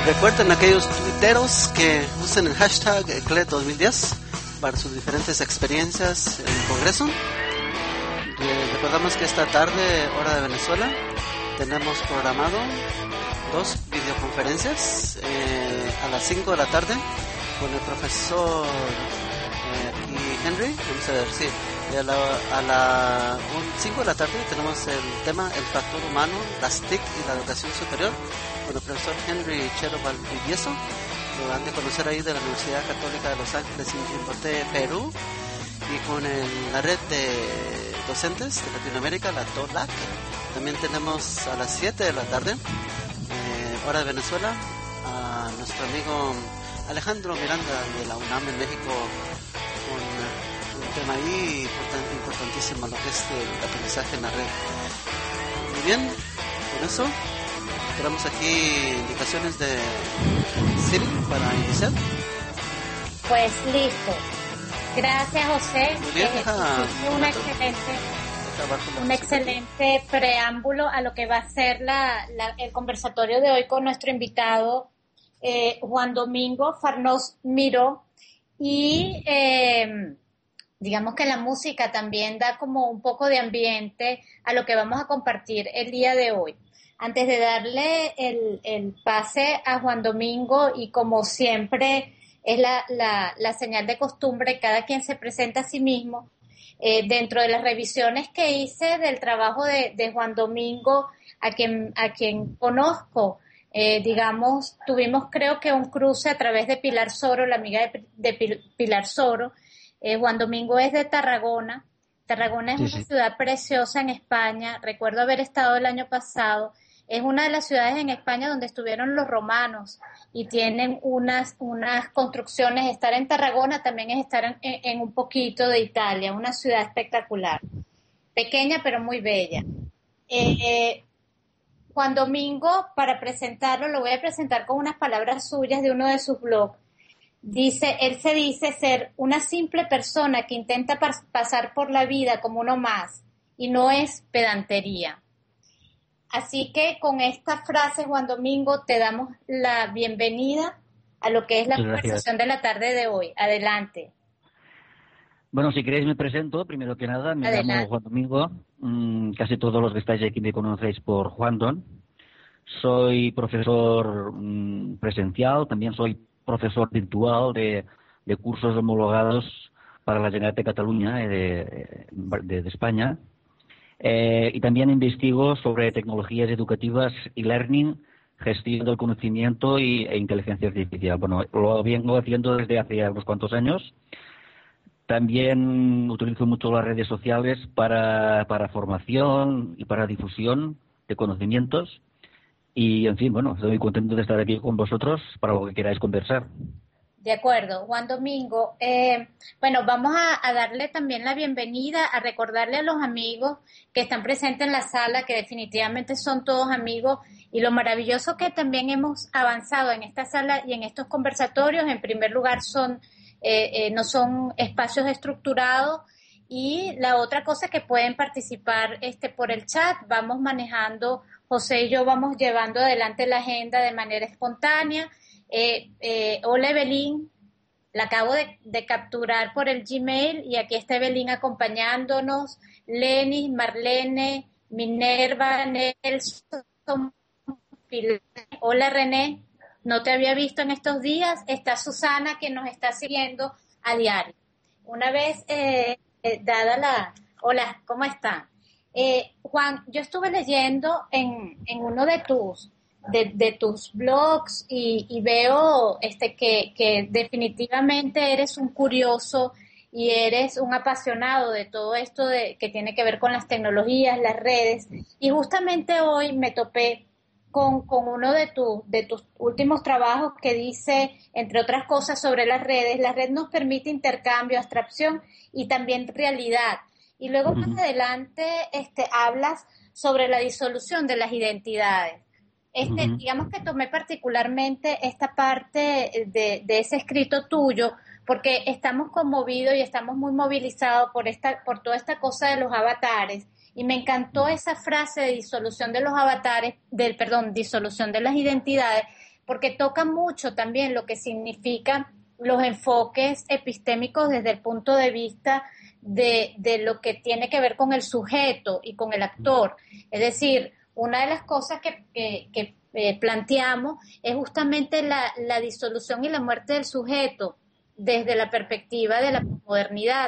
Recuerden aquellos tuiteros que usen el hashtag CLE2010 para sus diferentes experiencias en el Congreso. Recordamos que esta tarde, hora de Venezuela, tenemos programado 2 videoconferencias a las 5 de la tarde con el profesor aquí Henry. Vamos a ver, sí. Y a las 5 de la tarde tenemos el tema el factor humano, las TIC y la educación superior con el profesor Henry Chero Valdivieso. Lo van de conocer ahí de la Universidad Católica de Los Ángeles en Norte, Perú, y con la red de docentes de Latinoamérica, la TOLAC. También tenemos a las 7 de la tarde, hora de Venezuela, a nuestro amigo Alejandro Miranda de la UNAM en México con un tema ahí importantísimo, lo que es el aprendizaje en la red. Muy bien, con eso esperamos aquí indicaciones de Siri para iniciar. Pues listo. Gracias, José. Muy bien, un excelente preámbulo a lo que va a ser el conversatorio de hoy con nuestro invitado Juan Domingo Farnós Miró. Y digamos que la música también da como un poco de ambiente a lo que vamos a compartir el día de hoy. Antes de darle el pase a Juan Domingo, y como siempre es la señal de costumbre, cada quien se presenta a sí mismo. Dentro de las revisiones que hice del trabajo de Juan Domingo, a quien conozco, digamos, tuvimos creo que un cruce a través de Pilar Soro, la amiga de Pilar Soro. Juan Domingo es de Tarragona. Tarragona es una ciudad preciosa en España. Recuerdo haber estado el año pasado. Es una de las ciudades en España donde estuvieron los romanos y tienen unas construcciones. Estar en Tarragona también es estar en un poquito de Italia, una ciudad espectacular, pequeña pero muy bella. Juan Domingo, para presentarlo, lo voy a presentar con unas palabras suyas de uno de sus blogs. Él se dice ser una simple persona que intenta pasar por la vida como uno más, y no es pedantería. Así que con esta frase, Juan Domingo, te damos la bienvenida a lo que es la conversación de la tarde de hoy. Adelante. Bueno, si queréis me presento. Primero que nada, me llamo Juan Domingo. Casi todos los que estáis aquí me conocéis por Juan Don. Soy profesor presencial, también soy profesor virtual de cursos homologados para la Generalitat de Cataluña de España. Y también investigo sobre tecnologías educativas y learning, gestión del conocimiento e inteligencia artificial. Bueno, lo vengo haciendo desde hace unos cuantos años. También utilizo mucho las redes sociales para formación y para difusión de conocimientos. Y, en fin, bueno, estoy muy contento de estar aquí con vosotros para lo que queráis conversar. De acuerdo, Juan Domingo. Bueno, vamos a darle también la bienvenida, a recordarle a los amigos que están presentes en la sala, que definitivamente son todos amigos, y lo maravilloso que también hemos avanzado en esta sala y en estos conversatorios. En primer lugar, no son espacios estructurados, y la otra cosa es que pueden participar por el chat. Vamos manejando, José y yo vamos llevando adelante la agenda de manera espontánea. Hola Evelyn, la acabo de capturar por el Gmail, y aquí está Evelyn acompañándonos, Lenny, Marlene, Minerva, Nelson, Pilar. Hola René, no te había visto en estos días. Está Susana, que nos está siguiendo a diario. Una vez dada hola, ¿cómo están? Juan, yo estuve leyendo en uno de tus blogs y veo que definitivamente eres un curioso y eres un apasionado de todo esto que tiene que ver con las tecnologías, las redes, y justamente hoy me topé con uno de tus últimos trabajos que dice, entre otras cosas, sobre las redes. La red nos permite intercambio, abstracción y también realidad. Y luego más adelante hablas sobre la disolución de las identidades. Digamos que tomé particularmente esta parte de ese escrito tuyo, porque estamos conmovidos y estamos muy movilizados por toda esta cosa de los avatares, y me encantó esa frase de disolución de los avatares, disolución de las identidades, porque toca mucho también lo que significan los enfoques epistémicos desde el punto de vista de lo que tiene que ver con el sujeto y con el actor. Es decir, una de las cosas que planteamos es justamente la disolución y la muerte del sujeto desde la perspectiva de la modernidad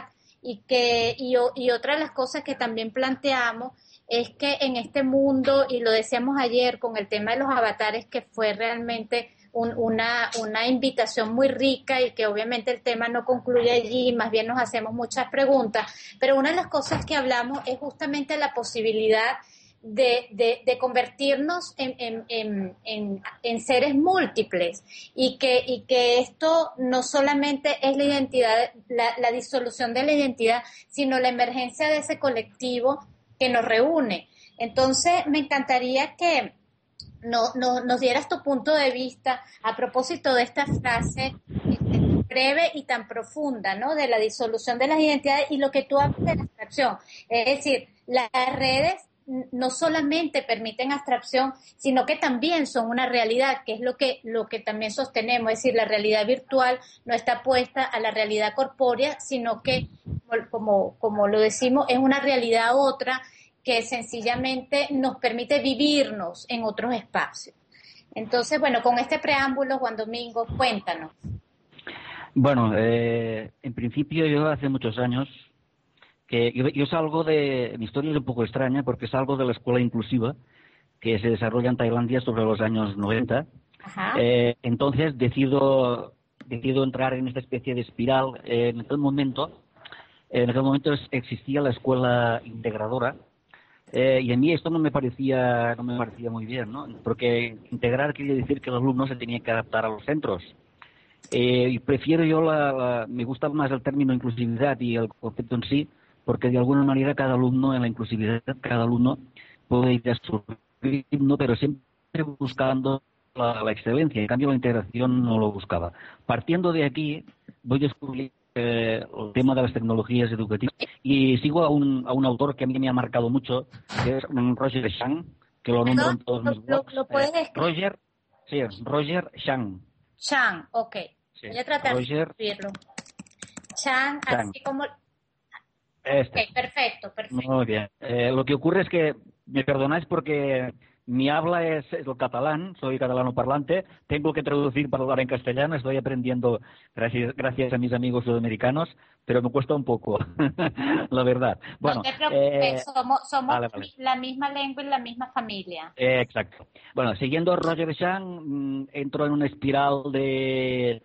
y otra de las cosas que también planteamos es que en este mundo, y lo decíamos ayer con el tema de los avatares, que fue realmente una invitación muy rica y que obviamente el tema no concluye allí, más bien nos hacemos muchas preguntas, pero una de las cosas que hablamos es justamente la posibilidad de convertirnos en seres múltiples y que esto no solamente es la identidad, la disolución de la identidad, sino la emergencia de ese colectivo que nos reúne. Entonces, me encantaría que nos dieras tu punto de vista a propósito de esta frase breve y tan profunda, ¿no? De la disolución de las identidades y lo que tú hablas de la abstracción. Es decir, las redes no solamente permiten abstracción, sino que también son una realidad, que es lo que también sostenemos, es decir, la realidad virtual no está puesta a la realidad corpórea, sino que, como lo decimos, es una realidad otra que sencillamente nos permite vivirnos en otros espacios. Entonces, bueno, con este preámbulo, Juan Domingo, cuéntanos. Bueno, en principio yo hace muchos años que yo salgo mi historia es un poco extraña porque salgo de la escuela inclusiva que se desarrolla en Tailandia sobre los años 90. Entonces decido entrar en esta especie de espiral. En aquel momento existía la escuela integradora y a mí esto no me parecía muy bien, ¿no? Porque integrar quiere decir que el alumno se tenía que adaptar a los centros. Y prefiero me gusta más el término inclusividad y el concepto en sí, porque de alguna manera cada alumno en la inclusividad, cada alumno puede ir a su ritmo, pero siempre buscando la excelencia. En cambio, la integración no lo buscaba. Partiendo de aquí, voy a descubrir el tema de las tecnologías educativas y sigo a un autor que a mí me ha marcado mucho, que es Roger Shang, que lo nombro en todos mis blogs. ¿Lo puedes escribir? Roger Shang. Shang, ok. Sí. Voy a tratar de escribirlo. Shang, así como... Okay, perfecto. Muy bien. Lo que ocurre es que, me perdonáis porque mi habla es el catalán, soy catalano parlante, tengo que traducir para hablar en castellano, estoy aprendiendo gracias a mis amigos sudamericanos, pero me cuesta un poco, la verdad. Bueno, no te preocupes, somos vale. la misma lengua y la misma familia. Exacto. Bueno, siguiendo a Roger Shang, entro en una espiral de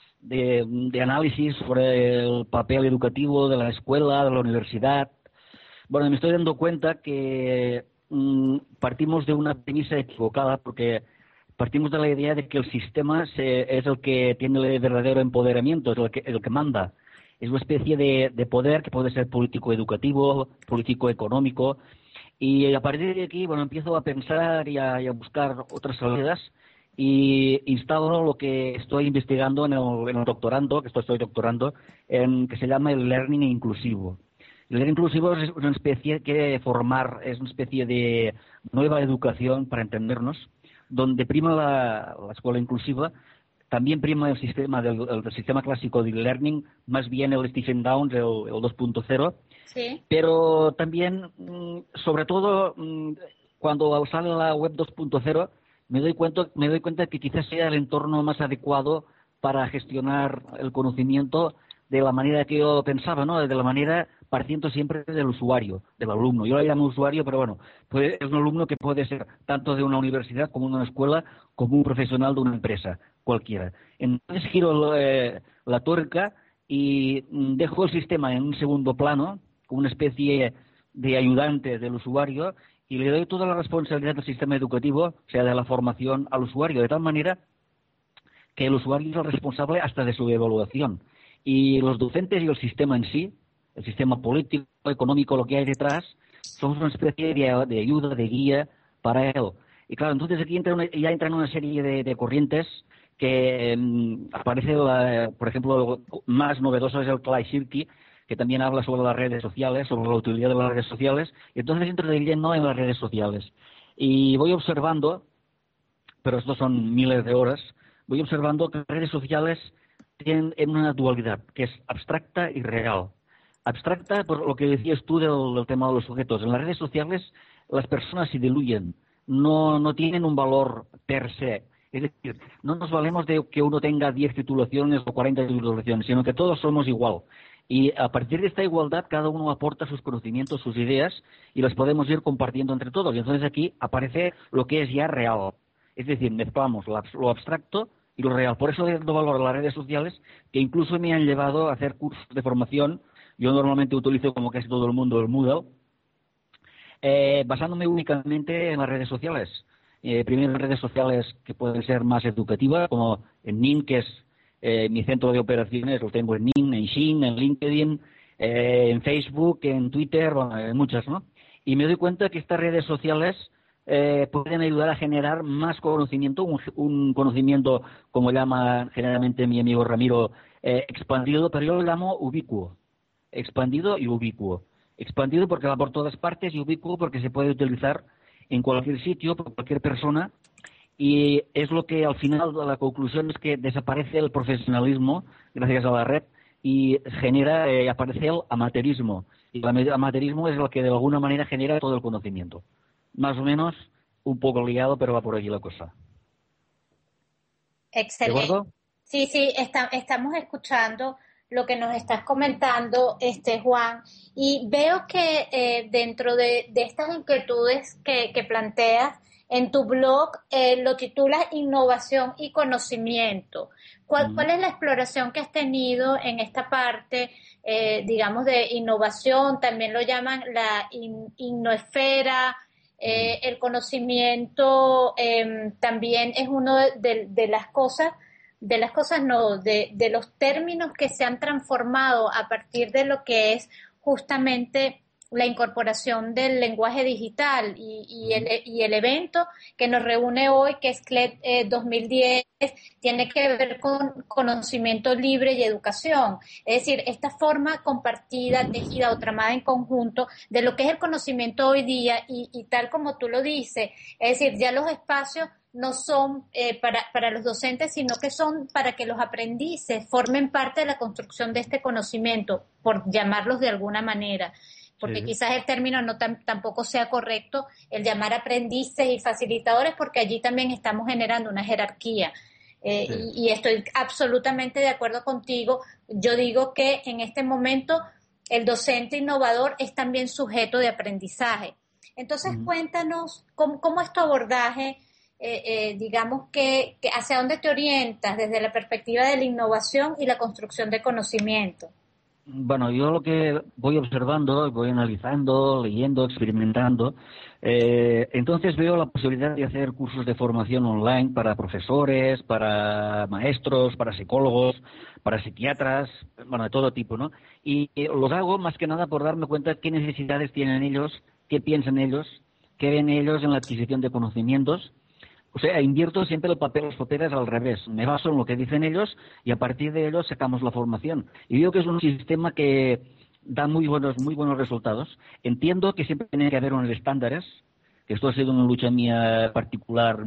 análisis sobre el papel educativo de la escuela, de la universidad. Bueno, me estoy dando cuenta que partimos de una premisa equivocada porque partimos de la idea de que el sistema es el que tiene el verdadero empoderamiento, es el que manda. Es una especie de poder que puede ser político-educativo, político-económico. Y a partir de aquí, bueno, empiezo a pensar y a buscar otras salidas y instauro lo que estoy investigando en el doctorando, que que se llama el learning inclusivo. El learning inclusivo es una especie es una especie de nueva educación para entendernos, donde prima la escuela inclusiva, también prima el sistema clásico de learning, más bien el Stephen Downes, el 2.0, sí. Pero también, sobre todo, cuando sale la web 2.0, me doy cuenta que quizás sea el entorno más adecuado para gestionar el conocimiento de la manera que yo pensaba, ¿no? De la manera partiendo siempre del usuario, del alumno. Yo lo llamo usuario, pero bueno, es un alumno que puede ser tanto de una universidad como de una escuela, como un profesional de una empresa, cualquiera. Entonces giro la tuerca y dejo el sistema en un segundo plano, como una especie de ayudante del usuario, y le doy toda la responsabilidad del sistema educativo, o sea, de la formación al usuario, de tal manera que el usuario es el responsable hasta de su evaluación. Y los docentes y el sistema en sí, el sistema político, económico, lo que hay detrás, somos una especie de ayuda, de guía para él. Y claro, entonces aquí ya entran una serie de corrientes que aparece, por ejemplo, más novedoso es el Clarke-Shirky, que también habla sobre las redes sociales, sobre la utilidad de las redes sociales, y entonces entro de lleno en las redes sociales. Y voy observando pero estos son miles de horas, voy observando que las redes sociales tienen una dualidad, que es abstracta y real. Abstracta, por lo que decías tú del tema de los sujetos. En las redes sociales las personas se diluyen, no tienen un valor per se. Es decir, no nos valemos de que uno tenga 10 titulaciones o 40 titulaciones, sino que todos somos igual. Y a partir de esta igualdad, cada uno aporta sus conocimientos, sus ideas, y las podemos ir compartiendo entre todos. Y entonces aquí aparece lo que es ya real. Es decir, mezclamos lo abstracto y lo real. Por eso le doy valor a las redes sociales, que incluso me han llevado a hacer cursos de formación. Yo normalmente utilizo, como casi todo el mundo, el Moodle, basándome únicamente en las redes sociales. Primero en redes sociales que pueden ser más educativas, como en NIN, que es mi centro de operaciones, lo tengo en NIN, en Shin, en LinkedIn, en Facebook, en Twitter, bueno, en muchas, ¿no? Y me doy cuenta que estas redes sociales pueden ayudar a generar más conocimiento, un conocimiento, como llama generalmente mi amigo Ramiro, expandido, pero yo lo llamo ubicuo. Expandido y ubicuo. Expandido porque va por todas partes y ubicuo porque se puede utilizar en cualquier sitio, por cualquier persona, y es lo que al final la conclusión es que desaparece el profesionalismo gracias a la red y aparece el amateurismo. Y el amateurismo es lo que de alguna manera genera todo el conocimiento. Más o menos, un poco liado, pero va por allí la cosa. Excelente. ¿De acuerdo? Sí, estamos escuchando lo que nos estás comentando, Juan, y veo que dentro de estas inquietudes que planteas en tu blog, lo titulas Innovación y Conocimiento. ¿Cuál es la exploración que has tenido en esta parte, digamos, de innovación? También lo llaman la innoesfera. El conocimiento también es uno de las cosas, de los términos que se han transformado a partir de lo que es justamente la incorporación del lenguaje digital y el evento que nos reúne hoy, que es CLED 2010, tiene que ver con conocimiento libre y educación. Es decir, esta forma compartida, tejida o tramada en conjunto de lo que es el conocimiento hoy día y tal como tú lo dices, es decir, ya los espacios no son para los docentes, sino que son para que los aprendices formen parte de la construcción de este conocimiento, por llamarlos de alguna manera. Porque sí, quizás el término tampoco sea correcto, el llamar aprendices y facilitadores, porque allí también estamos generando una jerarquía. Sí. Y estoy absolutamente de acuerdo contigo. Yo digo que en este momento el docente innovador es también sujeto de aprendizaje. Entonces, cuéntanos cómo es tu abordaje, digamos que hacia dónde te orientas desde la perspectiva de la innovación y la construcción de conocimiento. Bueno, yo lo que voy observando, voy analizando, leyendo, experimentando, entonces veo la posibilidad de hacer cursos de formación online para profesores, para maestros, para psicólogos, para psiquiatras, bueno, de todo tipo, ¿no? Y los hago más que nada por darme cuenta qué necesidades tienen ellos, qué piensan ellos, qué ven ellos en la adquisición de conocimientos. O sea, invierto siempre los papeles al revés. Me baso en lo que dicen ellos y a partir de ellos sacamos la formación. Y veo que es un sistema que da muy buenos resultados. Entiendo que siempre tiene que haber unos estándares, que esto ha sido una lucha mía particular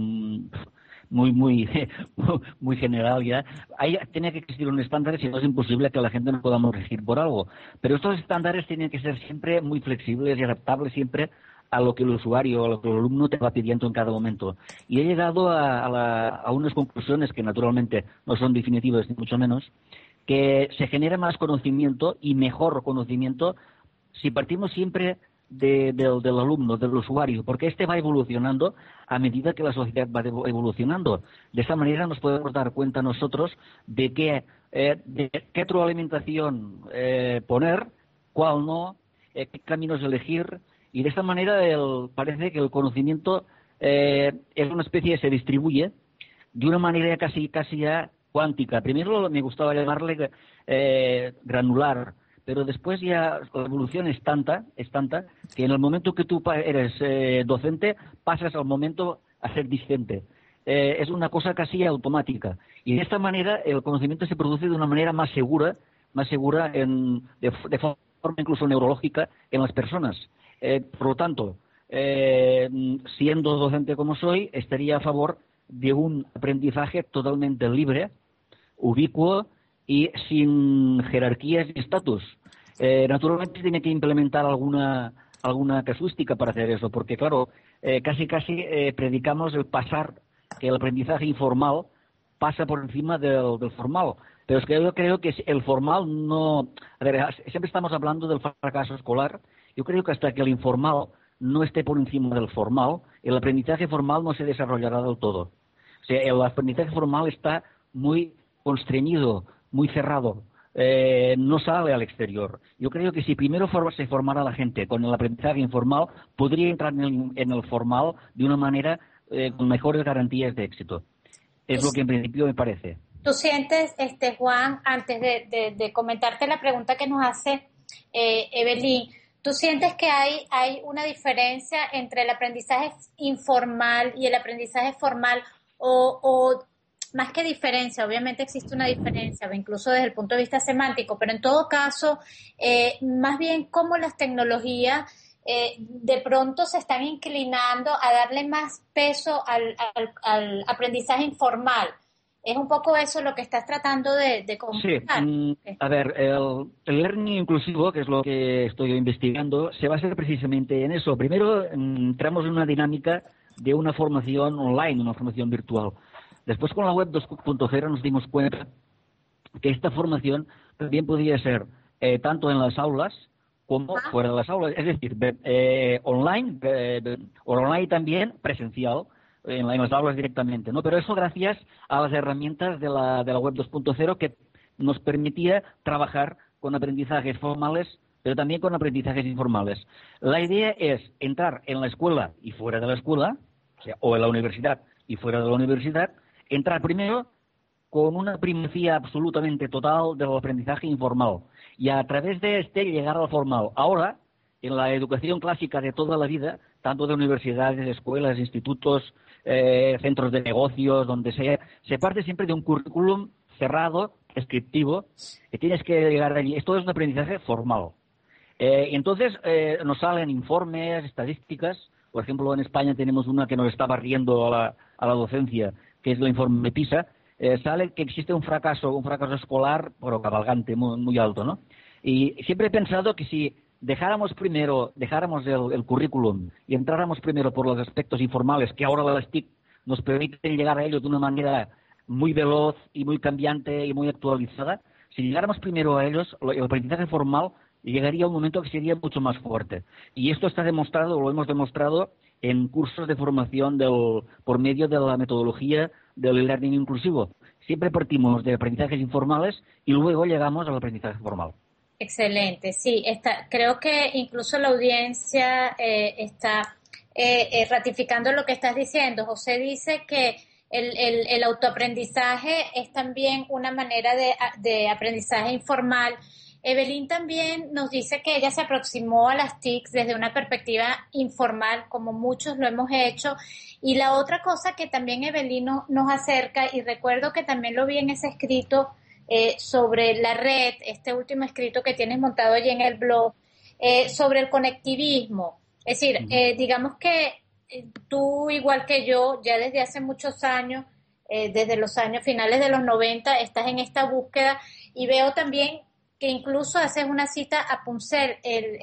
muy general ya. Tiene que existir un estándar, si no es imposible que la gente no podamos regir por algo. Pero estos estándares tienen que ser siempre muy flexibles y adaptables siempre a lo que el usuario, a lo que el alumno te va pidiendo en cada momento. Y he llegado a unas conclusiones que naturalmente no son definitivas ni mucho menos, que se genera más conocimiento y mejor conocimiento si partimos siempre del alumno, del usuario, porque este va evolucionando a medida que la sociedad va evolucionando. De esta manera nos podemos dar cuenta nosotros de qué retroalimentación poner, cuál no, qué caminos elegir. Y de esta manera parece que el conocimiento es una especie, se distribuye de una manera casi ya cuántica. Primero me gustaba llamarle granular, pero después ya la evolución es tanta que en el momento que tú eres docente pasas al momento a ser discente. Es una cosa casi automática. Y de esta manera el conocimiento se produce de una manera más segura de forma incluso neurológica en las personas. Por lo tanto, siendo docente como soy, estaría a favor de un aprendizaje totalmente libre, ubicuo y sin jerarquías y estatus. Naturalmente tiene que implementar alguna casuística para hacer eso, porque claro, casi predicamos el pasar, que el aprendizaje informal pasa por encima del formal. Pero es que yo creo que el formal no... A ver, siempre estamos hablando del fracaso escolar. Yo creo que hasta que el informal no esté por encima del formal, el aprendizaje formal no se desarrollará del todo. O sea, el aprendizaje formal está muy constreñido, muy cerrado. No sale al exterior. Yo creo que si primero se formara la gente con el aprendizaje informal, podría entrar en el formal de una manera con mejores garantías de éxito. Es lo que en principio me parece. ¿Tú sientes, Juan, antes de comentarte la pregunta que nos hace Evelyn, tú sientes que hay una diferencia entre el aprendizaje informal y el aprendizaje formal o más que diferencia, obviamente existe una diferencia, incluso desde el punto de vista semántico, pero en todo caso, más bien cómo las tecnologías de pronto se están inclinando a darle más peso al aprendizaje informal? Es un poco eso lo que estás tratando de comunicar. Sí, a ver, el learning inclusivo, que es lo que estoy investigando, se basa precisamente en eso. Primero, entramos en una dinámica de una formación online, una formación virtual. Después, con la web 2.0 nos dimos cuenta que esta formación también podía ser tanto en las aulas como fuera de las aulas. Es decir, online también presencial, en las aulas directamente, ¿no? Pero eso gracias a las herramientas de la web 2.0 que nos permitía trabajar con aprendizajes formales, pero también con aprendizajes informales. La idea es entrar en la escuela y fuera de la escuela, o en la universidad y fuera de la universidad, entrar primero con una primacía absolutamente total del aprendizaje informal y a través de llegar al formal. Ahora, en la educación clásica de toda la vida, tanto de universidades, escuelas, institutos, centros de negocios, donde sea, se parte siempre de un currículum cerrado, descriptivo, que tienes que llegar allí. Esto es un aprendizaje formal. Entonces nos salen informes, estadísticas. Por ejemplo, en España tenemos una que nos está barriendo a la docencia, que es el informe PISA. Sale que existe un fracaso escolar, pero cabalgante, muy, muy alto, ¿no? Y siempre he pensado que si dejáramos el currículum y entráramos primero por los aspectos informales, que ahora las TIC nos permiten llegar a ellos de una manera muy veloz y muy cambiante y muy actualizada, si llegáramos primero a ellos, el aprendizaje formal llegaría a un momento que sería mucho más fuerte. Y esto está demostrado, lo hemos demostrado en cursos de formación por medio de la metodología del learning inclusivo. Siempre partimos de aprendizajes informales y luego llegamos al aprendizaje formal. Excelente, sí, creo que incluso la audiencia está ratificando lo que estás diciendo. José dice que el autoaprendizaje es también una manera de aprendizaje informal. Evelyn también nos dice que ella se aproximó a las TIC desde una perspectiva informal, como muchos lo hemos hecho. Y la otra cosa que también Evelyn nos acerca, y recuerdo que también lo vi en ese escrito sobre la red, este último escrito que tienes montado allí en el blog, sobre el conectivismo. Es decir, digamos que tú, igual que yo, ya desde hace muchos años, desde los años finales de los 90, estás en esta búsqueda y veo también que incluso haces una cita a Punset.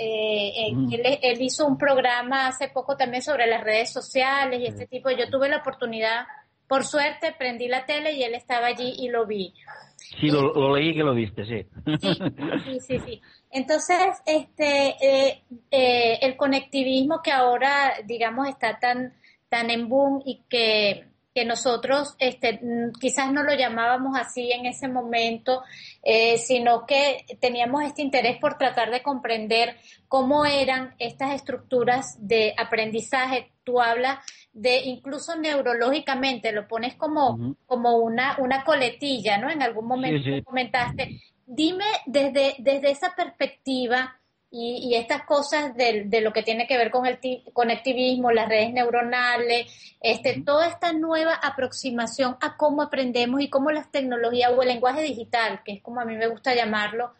Él hizo un programa hace poco también sobre las redes sociales y este tipo. Yo tuve la oportunidad, por suerte, prendí la tele y él estaba allí y lo vi. Sí, lo leí que lo viste, sí. Sí. Entonces, el conectivismo que ahora, digamos, está tan en boom y que nosotros quizás no lo llamábamos así en ese momento, sino que teníamos este interés por tratar de comprender cómo eran estas estructuras de aprendizaje. Tú hablas de incluso neurológicamente, lo pones como una coletilla, ¿no? En algún momento sí. comentaste. Dime desde esa perspectiva y estas cosas de lo que tiene que ver con el conectivismo, las redes neuronales, toda esta nueva aproximación a cómo aprendemos y cómo las tecnologías o el lenguaje digital, que es como a mí me gusta llamarlo,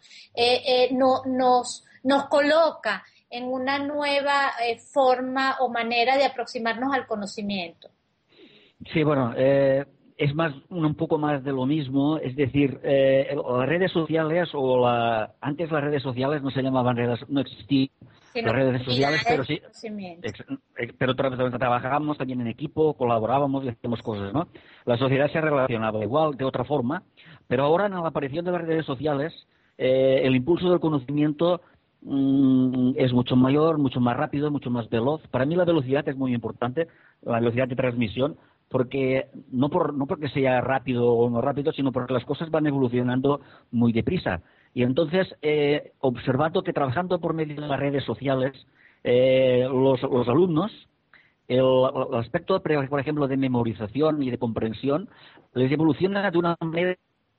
nos coloca en una nueva forma o manera de aproximarnos al conocimiento. Sí, bueno, es más un poco más de lo mismo, es decir, las redes sociales antes las redes sociales no se llamaban redes, no existían las redes sociales, pero sí, pero trabajábamos también en equipo, colaborábamos y hacíamos cosas, ¿no? La sociedad se relacionaba igual, de otra forma, pero ahora en la aparición de las redes sociales, el impulso del conocimiento es mucho mayor, mucho más rápido, mucho más veloz. Para mí la velocidad es muy importante, la velocidad de transmisión, porque no porque sea rápido o no rápido, sino porque las cosas van evolucionando muy deprisa. Y entonces, observando que trabajando por medio de las redes sociales, los alumnos, el aspecto, por ejemplo, de memorización y de comprensión, les evoluciona de una manera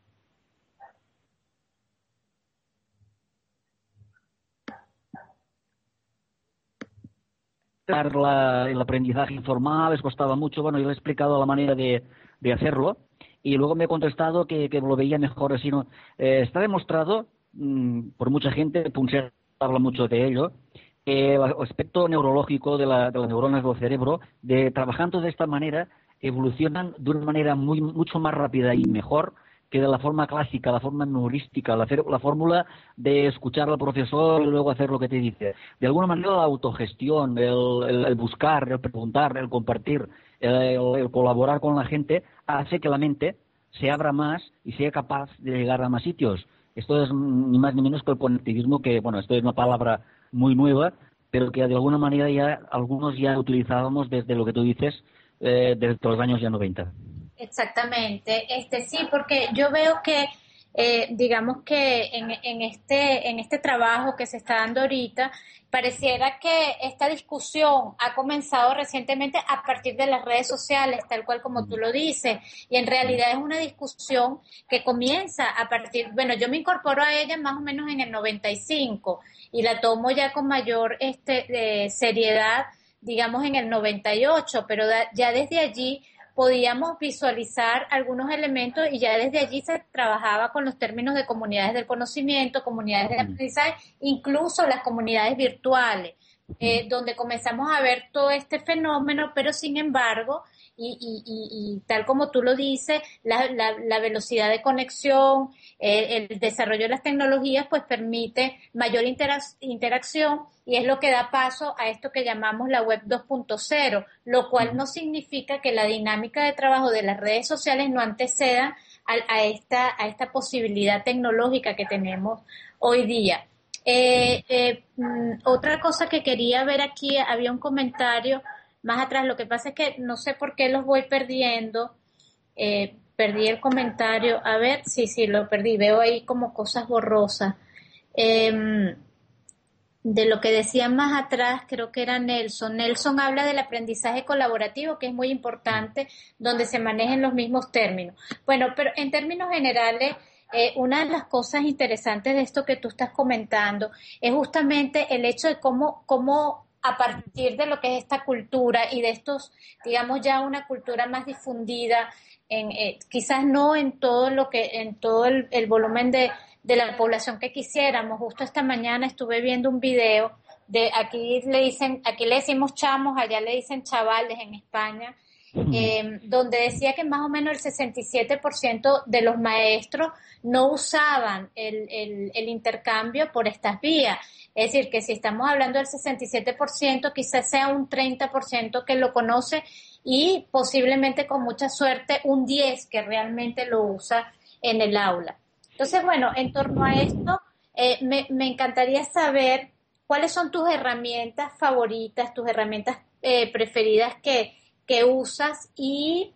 el aprendizaje informal, les costaba mucho. Bueno, yo le he explicado la manera de hacerlo y luego me ha contestado que lo veía mejor así. ¿No? Está demostrado por mucha gente, Punset habla mucho de ello, el aspecto neurológico de las neuronas del cerebro, trabajando de esta manera, evolucionan de una manera mucho más rápida y mejor que de la forma clásica, la forma memorística, la fórmula de escuchar al profesor y luego hacer lo que te dice. De alguna manera la autogestión, el buscar, el preguntar, el compartir, el colaborar con la gente hace que la mente se abra más y sea capaz de llegar a más sitios. Esto es ni más ni menos que el conectivismo, que, bueno, esto es una palabra muy nueva, pero que de alguna manera ya algunos ya utilizábamos desde lo que tú dices, desde los años ya 90. Exactamente, sí, porque yo veo que, digamos que en este trabajo que se está dando ahorita, pareciera que esta discusión ha comenzado recientemente a partir de las redes sociales, tal cual como tú lo dices, y en realidad es una discusión que comienza a partir, bueno, yo me incorporo a ella más o menos en el 95 y la tomo ya con mayor seriedad, digamos en el 98, pero ya desde allí podíamos visualizar algunos elementos y ya desde allí se trabajaba con los términos de comunidades del conocimiento, comunidades de aprendizaje, incluso las comunidades virtuales, donde comenzamos a ver todo este fenómeno, pero sin embargo, y tal como tú lo dices, la velocidad de conexión, el desarrollo de las tecnologías, pues permite mayor interacción y es lo que da paso a esto que llamamos la web 2.0, lo cual no significa que la dinámica de trabajo de las redes sociales no anteceda a esta posibilidad tecnológica que tenemos hoy día. Otra cosa que quería ver aquí, había un comentario más atrás, lo que pasa es que no sé por qué los voy perdiendo, perdí el comentario, a ver, sí, lo perdí, veo ahí como cosas borrosas. De lo que decía más atrás, creo que era Nelson. Nelson habla del aprendizaje colaborativo, que es muy importante, donde se manejen los mismos términos. Bueno, pero en términos generales, una de las cosas interesantes de esto que tú estás comentando es justamente el hecho de cómo a partir de lo que es esta cultura y de estos, digamos ya una cultura más difundida, quizás no en todo el volumen de la población que quisiéramos. Justo esta mañana estuve viendo un video aquí le decimos chamos, allá le dicen chavales en España, donde decía que más o menos el 67% de los maestros no usaban el intercambio por estas vías. Es decir, que si estamos hablando del 67%, quizás sea un 30% que lo conoce y posiblemente con mucha suerte un 10% que realmente lo usa en el aula. Entonces, bueno, en torno a esto, me encantaría saber cuáles son tus herramientas favoritas, tus herramientas preferidas que usas y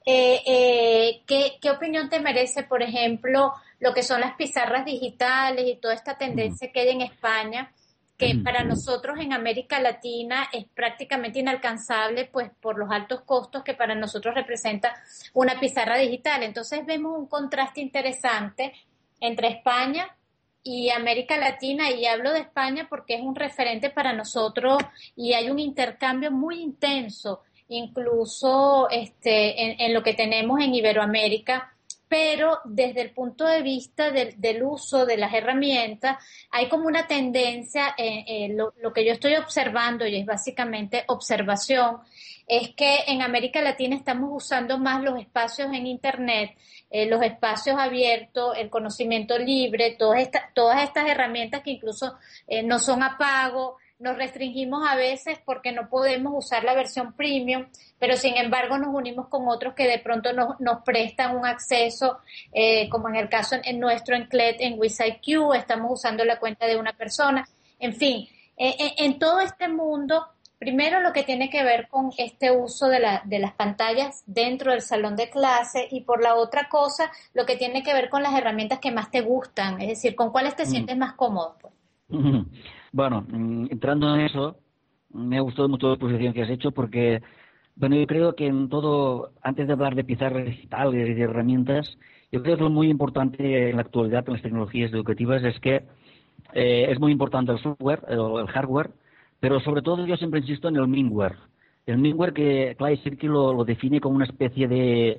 ¿qué opinión te merece, por ejemplo, lo que son las pizarras digitales y toda esta tendencia que hay en España, que para nosotros en América Latina es prácticamente inalcanzable, pues por los altos costos que para nosotros representa una pizarra digital? Entonces vemos un contraste interesante entre España y América Latina, y hablo de España porque es un referente para nosotros y hay un intercambio muy intenso, incluso en lo que tenemos en Iberoamérica, pero desde el punto de vista del uso de las herramientas, hay como una tendencia, lo que yo estoy observando, y es básicamente observación, es que en América Latina estamos usando más los espacios en Internet, los espacios abiertos, el conocimiento libre, todas estas herramientas que incluso no son a pago. Nos restringimos a veces porque no podemos usar la versión premium, pero sin embargo nos unimos con otros que de pronto nos prestan un acceso, como en el caso en nuestro enclet en WizIQ, estamos usando la cuenta de una persona. En fin, en todo este mundo, primero lo que tiene que ver con este uso de las pantallas dentro del salón de clase, y por la otra cosa, lo que tiene que ver con las herramientas que más te gustan, es decir, con cuáles te sientes más cómodo, pues. Bueno, entrando en eso, me ha gustado mucho la exposición que has hecho porque, bueno, yo creo que en todo, antes de hablar de pizarras digitales y de herramientas, yo creo que lo muy importante en la actualidad en las tecnologías educativas es que es muy importante el software, el hardware, pero sobre todo yo siempre insisto en el firmware. El firmware que Clay Shirky lo define como una especie de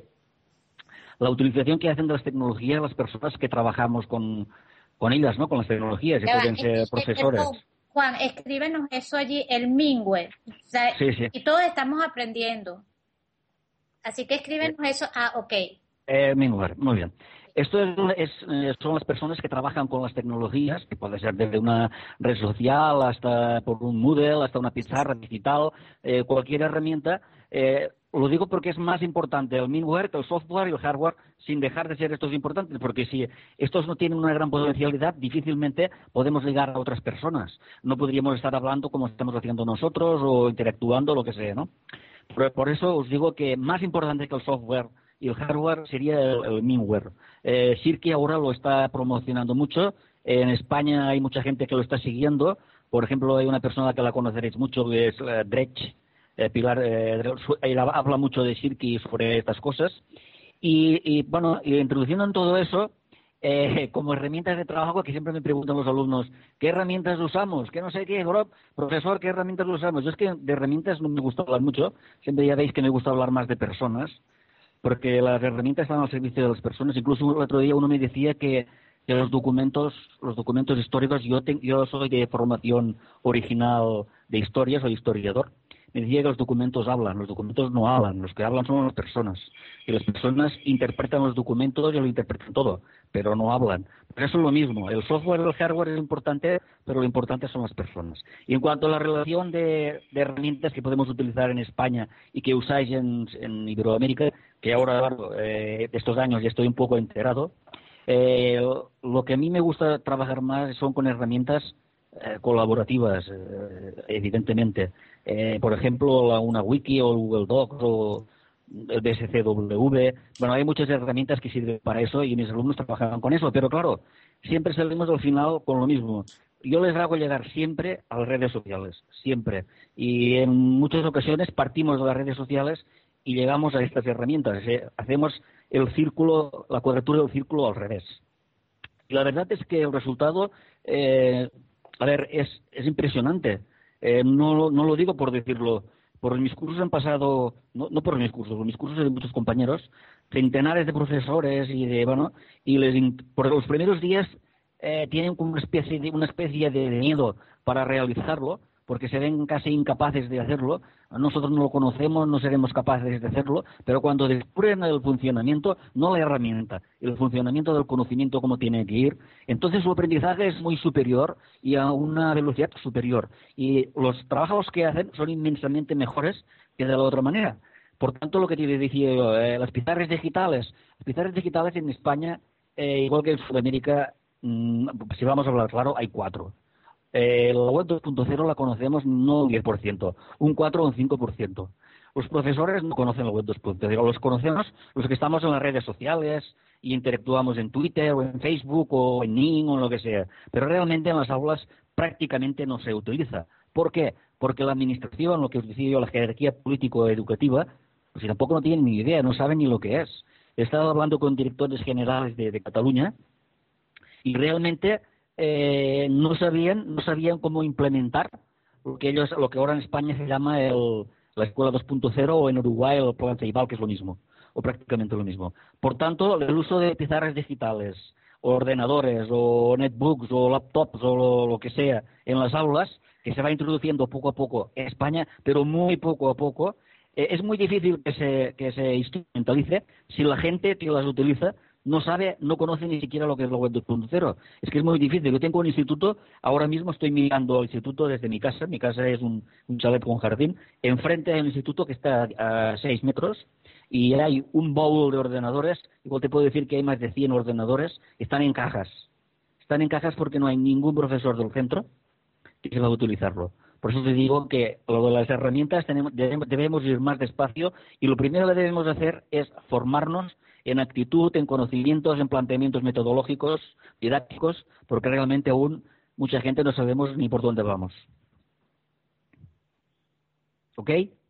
la utilización que hacen de las tecnologías las personas que trabajamos con ellas, ¿no? Con las tecnologías, que pueden ser profesores. Juan, escríbenos eso allí, el firmware. O sea, sí. Y todos estamos aprendiendo. Así que escríbenos eso. Ok. Firmware, muy bien. Esto son las personas que trabajan con las tecnologías, que puede ser desde una red social hasta por un Moodle, hasta una pizarra digital, cualquier herramienta. Lo digo porque es más importante el firmware que el software y el hardware, sin dejar de ser estos importantes, porque si estos no tienen una gran potencialidad, difícilmente podemos llegar a otras personas. No podríamos estar hablando como estamos haciendo nosotros o interactuando, lo que sea, ¿no? Por eso os digo que más importante que el software y el hardware sería el firmware. Shirky ahora lo está promocionando mucho. En España hay mucha gente que lo está siguiendo. Por ejemplo, hay una persona que la conoceréis mucho, que es Dredge. Pilar, ella habla mucho de Shirky sobre estas cosas. Y bueno, introduciendo en todo eso, como herramientas de trabajo, que siempre me preguntan los alumnos, ¿qué herramientas usamos? ¿Qué no sé qué? Profesor, ¿qué herramientas usamos? Yo es que de herramientas no me gusta hablar mucho. Siempre ya veis que me gusta hablar más de personas, porque las herramientas están al servicio de las personas. Incluso el otro día uno me decía que los documentos históricos, yo soy de formación original de historia, soy historiador. Me decía que los documentos hablan, los documentos no hablan, los que hablan son las personas. Y las personas interpretan los documentos y lo interpretan todo, pero no hablan. Pero eso es lo mismo, el software y el hardware es importante, pero lo importante son las personas. Y en cuanto a la relación de herramientas que podemos utilizar en España y que usáis en Iberoamérica, que ahora, estos años ya estoy un poco enterado, lo que a mí me gusta trabajar más son con herramientas colaborativas, evidentemente. Por ejemplo, una wiki o el Google Docs o el BSCW. Bueno, hay muchas herramientas que sirven para eso y mis alumnos trabajan con eso, pero claro, siempre salimos al final con lo mismo. Yo les hago llegar siempre a las redes sociales, siempre. Y en muchas ocasiones partimos de las redes sociales y llegamos a estas herramientas. Hacemos el círculo, la cuadratura del círculo al revés. Y la verdad es que el resultado, es impresionante. No lo digo por decirlo. Por mis cursos han pasado, no por mis cursos de muchos compañeros, centenares de profesores y por los primeros días tienen como una especie de miedo para realizarlo, porque se ven casi incapaces de hacerlo. Nosotros no lo conocemos, no seremos capaces de hacerlo, pero cuando descubren el funcionamiento, no la herramienta, el funcionamiento del conocimiento como tiene que ir, entonces su aprendizaje es muy superior y a una velocidad superior. Y los trabajos que hacen son inmensamente mejores que de la otra manera. Por tanto, lo que te decía yo, las pizarras digitales en España, igual que en Sudamérica, si vamos a hablar claro, hay 4. La web 2.0 la conocemos no un 10%, un 4 o un 5%. Los profesores no conocen la web 2.0, los conocemos los que estamos en las redes sociales y interactuamos en Twitter o en Facebook o en Ning o en lo que sea. Pero realmente en las aulas prácticamente no se utiliza. ¿Por qué? Porque la administración, lo que os decía yo, la jerarquía político-educativa, pues tampoco no tienen ni idea, no saben ni lo que es. He estado hablando con directores generales de Cataluña y realmente no sabían cómo implementar lo que ahora en España se llama la escuela 2.0 o en Uruguay el plan Ceibal, que es lo mismo, o prácticamente lo mismo. Por tanto, el uso de pizarras digitales, o ordenadores, o netbooks, o laptops, o lo que sea, en las aulas, que se va introduciendo poco a poco en España, pero muy poco a poco, Es muy difícil que se instrumentalice si la gente que las utiliza no sabe, no conoce ni siquiera lo que es la web 2.0. Es que es muy difícil. Yo tengo un instituto, ahora mismo estoy mirando el instituto desde mi casa. Mi casa es un chalet con jardín. Enfrente hay un instituto que está a 6 metros y hay un bowl de ordenadores. Igual te puedo decir que hay más de 100 ordenadores. Están en cajas. Están en cajas porque no hay ningún profesor del centro que va a utilizarlo. Por eso te digo que lo de las herramientas debemos ir más despacio y lo primero que debemos hacer es formarnos en actitud, en conocimientos, en planteamientos metodológicos, didácticos, porque realmente aún mucha gente no sabemos ni por dónde vamos. ¿Ok?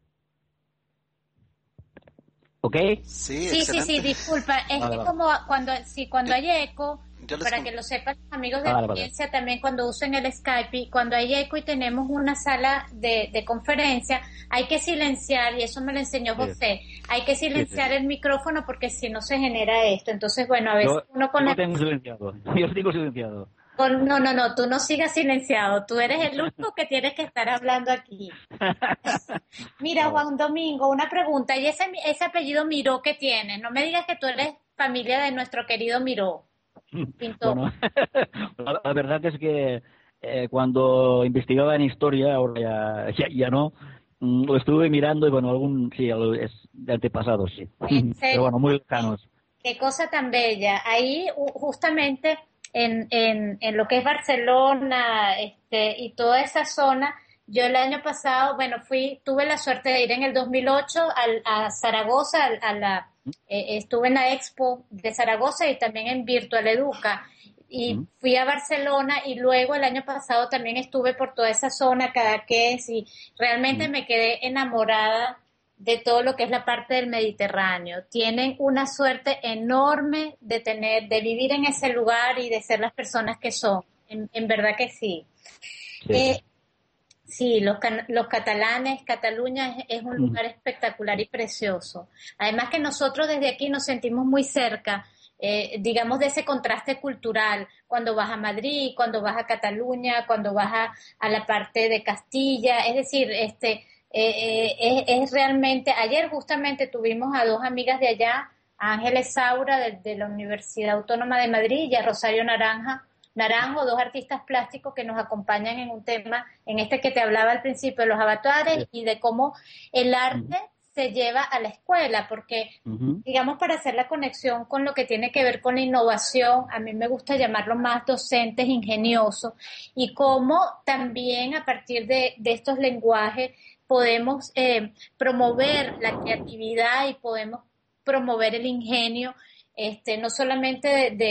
¿Ok? Sí, sí, disculpa. Es que como cuando hay eco, para que lo sepan los amigos de la audiencia, también cuando usen el Skype, cuando hay eco y tenemos una sala de conferencia, hay que silenciar, y eso me lo enseñó José, hay que silenciar el micrófono porque si no se genera esto. Entonces, bueno, a veces uno con yo tengo silenciado, yo digo silenciado. No, tú no sigas silenciado, tú eres el único que tienes que estar hablando aquí. Mira, Juan Domingo, una pregunta, ¿y ese apellido Miró que tienes? No me digas que tú eres familia de nuestro querido Miró, pintor. Bueno, la verdad es que cuando investigaba en historia, ahora ya no, lo estuve mirando y bueno, es de antepasados, sí. Pero bueno, muy lejanos. Qué cosa tan bella. Ahí justamente en lo que es Barcelona y toda esa zona, yo el año pasado, bueno, tuve la suerte de ir en el 2008 a Zaragoza, estuve en la Expo de Zaragoza y también en Virtual Educa, y fui a Barcelona y luego el año pasado también estuve por toda esa zona, Cadaqués, y realmente me quedé enamorada de todo lo que es la parte del Mediterráneo. Tienen una suerte enorme de vivir en ese lugar y de ser las personas que son. En verdad que sí. Sí, los catalanes, Cataluña es un lugar espectacular y precioso. Además que nosotros desde aquí nos sentimos muy cerca, digamos, de ese contraste cultural. Cuando vas a Madrid, cuando vas a Cataluña, cuando vas a la parte de Castilla, es decir, es realmente, ayer justamente tuvimos a dos amigas de allá, a Ángeles Saura de la Universidad Autónoma de Madrid y a Rosario Naranjo, dos artistas plásticos que nos acompañan en un tema, en que te hablaba al principio, de los avatares y de cómo el arte se lleva a la escuela, porque, digamos, para hacer la conexión con lo que tiene que ver con la innovación, a mí me gusta llamarlo más docentes ingeniosos, y cómo también a partir de estos lenguajes podemos promover la creatividad y podemos promover el ingenio, no solamente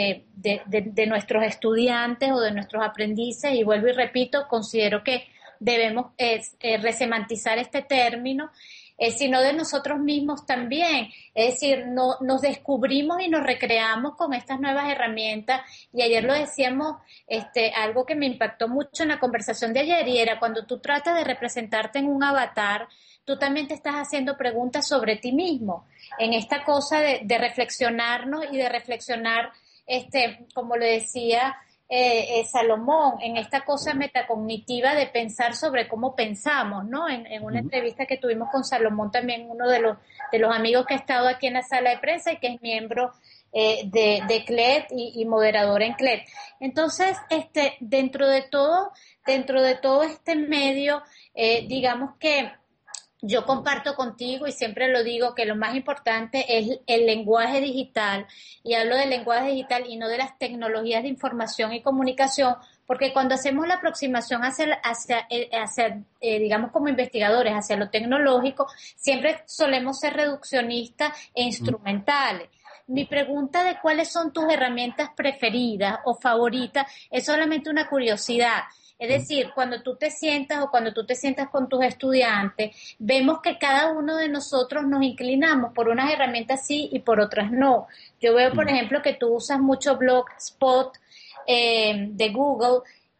de nuestros estudiantes o de nuestros aprendices, y vuelvo y repito, considero que debemos resemantizar este término, sino de nosotros mismos también. Es decir, nos descubrimos y nos recreamos con estas nuevas herramientas. Y ayer lo decíamos, algo que me impactó mucho en la conversación de ayer, y era cuando tú tratas de representarte en un avatar, tú también te estás haciendo preguntas sobre ti mismo, en esta cosa de reflexionarnos y de reflexionar, como le decía Salomón, en esta cosa metacognitiva de pensar sobre cómo pensamos, ¿no? En una entrevista que tuvimos con Salomón, también uno de los amigos que ha estado aquí en la sala de prensa y que es miembro de CLED y moderador en CLED. Entonces, dentro de todo este medio, digamos que yo comparto contigo y siempre lo digo que lo más importante es el lenguaje digital, y hablo del lenguaje digital y no de las tecnologías de información y comunicación, porque cuando hacemos la aproximación hacia digamos como investigadores, hacia lo tecnológico, siempre solemos ser reduccionistas e instrumentales. Mi pregunta de cuáles son tus herramientas preferidas o favoritas es solamente una curiosidad. Es decir, cuando tú te sientas con tus estudiantes, vemos que cada uno de nosotros nos inclinamos por unas herramientas sí y por otras no. Yo veo, por ejemplo, que tú usas mucho Blogspot de Google,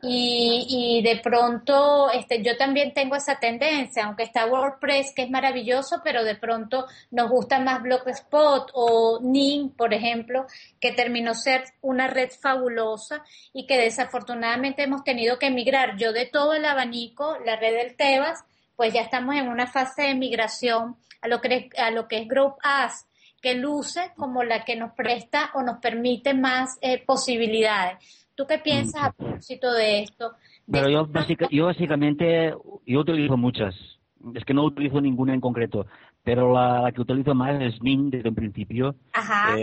y de pronto yo también tengo esa tendencia, aunque está WordPress, que es maravilloso, pero de pronto nos gusta más Blogspot o Ning, por ejemplo, que terminó ser una red fabulosa y que desafortunadamente hemos tenido que emigrar. Yo de todo el abanico, la red del Tebas, pues ya estamos en una fase de migración a lo que es Grow Us, que luce como la que nos presta o nos permite más posibilidades. ¿Tú qué piensas a propósito de esto? Pero yo básicamente, yo utilizo muchas. Es que no utilizo ninguna en concreto, pero la que utilizo más es Ning desde un principio. Ajá.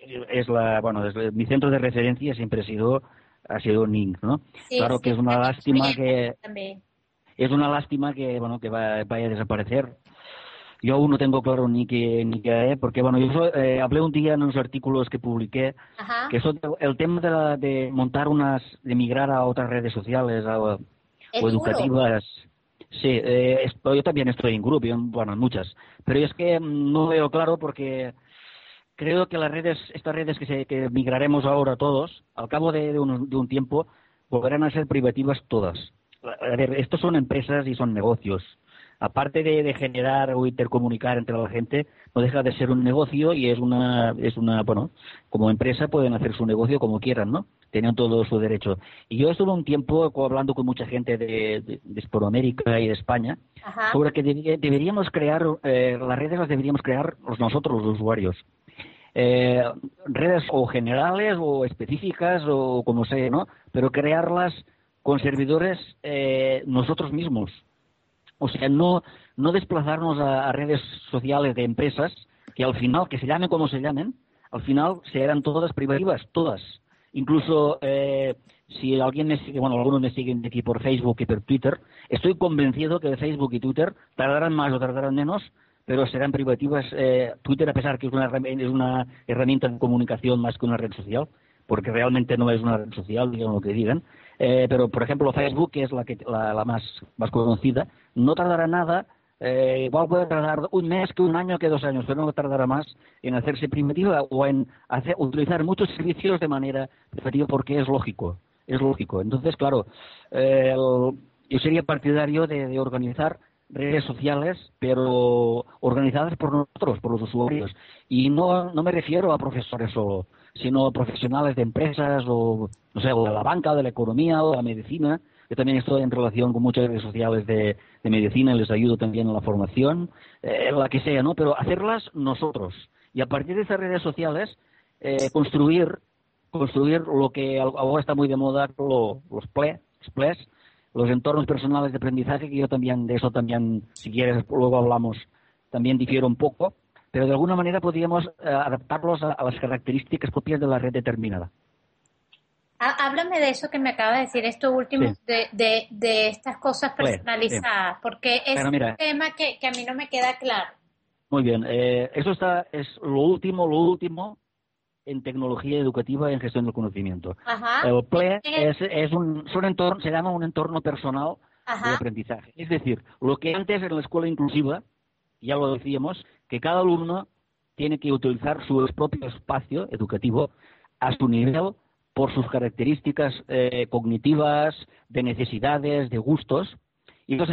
Mi centro de referencia siempre ha sido Ning, ¿no? Sí, claro que es una lástima también. Es una lástima que vaya a desaparecer. Yo aún no tengo claro ni qué porque yo hablé un día en unos artículos que publiqué. Ajá. Que son el tema de montar de migrar a otras redes sociales o educativas. Sí, yo también estoy en grupo, en muchas, pero es que no veo claro porque creo que estas redes que migraremos ahora todos, al cabo de un tiempo, volverán a ser privativas todas. A ver, estos son empresas y son negocios. Aparte de generar o intercomunicar entre la gente, no deja de ser un negocio y como empresa pueden hacer su negocio como quieran, ¿no? Tienen todo su derecho. Y yo estuve un tiempo hablando con mucha gente de Hispanoamérica y de España. Ajá. Sobre que deberíamos crear, las redes las deberíamos crear nosotros, los usuarios. Redes o generales o específicas o como sea, ¿no? Pero crearlas con servidores nosotros mismos. O sea, no desplazarnos a redes sociales de empresas que al final, que se llamen como se llamen, al final serán todas privativas, todas. Incluso si alguien me sigue, algunos me siguen aquí por Facebook y por Twitter, estoy convencido que Facebook y Twitter tardarán más o tardarán menos, pero serán privativas. Twitter, a pesar que es una herramienta de comunicación más que una red social, porque realmente no es una red social, digan lo que digan. Pero, por ejemplo, Facebook, que es la más conocida, no tardará nada. Igual puede tardar un mes, que un año, que 2 años, pero no tardará más en hacerse primitiva o en utilizar muchos servicios de manera privativa porque es lógico. Entonces, claro, yo sería partidario de organizar redes sociales, pero organizadas por nosotros, por los usuarios. Y no me refiero a profesores solo, sino profesionales de empresas o de la banca, de la economía o de la medicina. Yo también estoy en relación con muchas redes sociales de medicina y les ayudo también en la formación, la que sea, ¿no? Pero hacerlas nosotros. Y a partir de esas redes sociales, construir lo que ahora está muy de moda, los SPLES, los entornos personales de aprendizaje, que yo también, de eso también, si quieres, luego hablamos, también difiero un poco, pero de alguna manera podríamos adaptarlos a las características propias de la red determinada. Háblame de eso que me acaba de decir, esto último, sí. de estas cosas personalizadas, sí. Porque es un tema que a mí no me queda claro. Muy bien, eso es lo último en tecnología educativa y en gestión del conocimiento. Ajá. El PLE se llama un entorno personal de aprendizaje. Es decir, lo que antes en la escuela inclusiva, ya lo decíamos, que cada alumno tiene que utilizar su propio espacio educativo a su nivel, por sus características cognitivas, de necesidades, de gustos. Y esto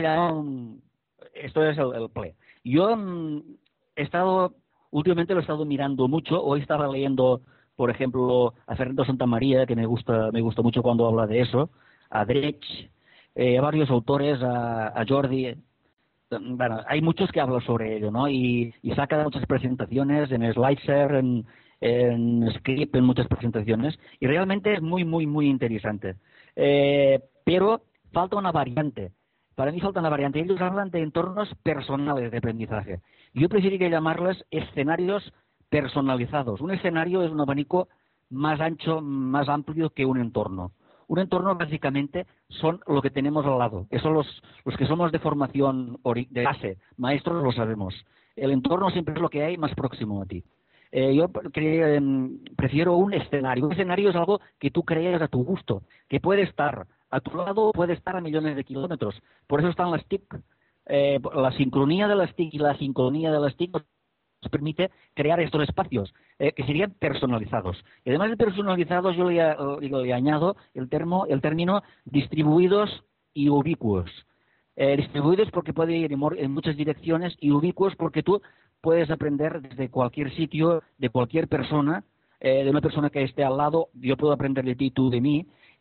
es el PLE. Yo últimamente lo he estado mirando mucho. Hoy estaba leyendo, por ejemplo, a Fernando Santamaría, que me gusta mucho cuando habla de eso, a Dresch, a varios autores, a Jordi. Bueno, hay muchos que hablan sobre ello, ¿no? Y sacan muchas presentaciones en SlideShare, en Script, en muchas presentaciones, y realmente es muy, muy, muy interesante. Pero falta una variante. Para mí falta una variante. Ellos hablan de entornos personales de aprendizaje. Yo preferiría llamarles escenarios personalizados. Un escenario es un abanico más ancho, más amplio que un entorno. Un entorno básicamente son lo que tenemos al lado. Eso los que somos de formación de base, maestros, lo sabemos. El entorno siempre es lo que hay más próximo a ti. Yo prefiero un escenario. Un escenario es algo que tú creas a tu gusto, que puede estar a tu lado, puede estar a millones de kilómetros. Por eso están las TIC. La sincronía de las TIC y la sincronía de las TIC nos permite crear estos espacios que serían personalizados. Y además de personalizados, yo le añado el término distribuidos y ubicuos. Distribuidos porque puede ir en muchas direcciones, y ubicuos porque tú puedes aprender desde cualquier sitio, de cualquier persona, de una persona que esté al lado. Yo puedo aprender de ti, tú de mí,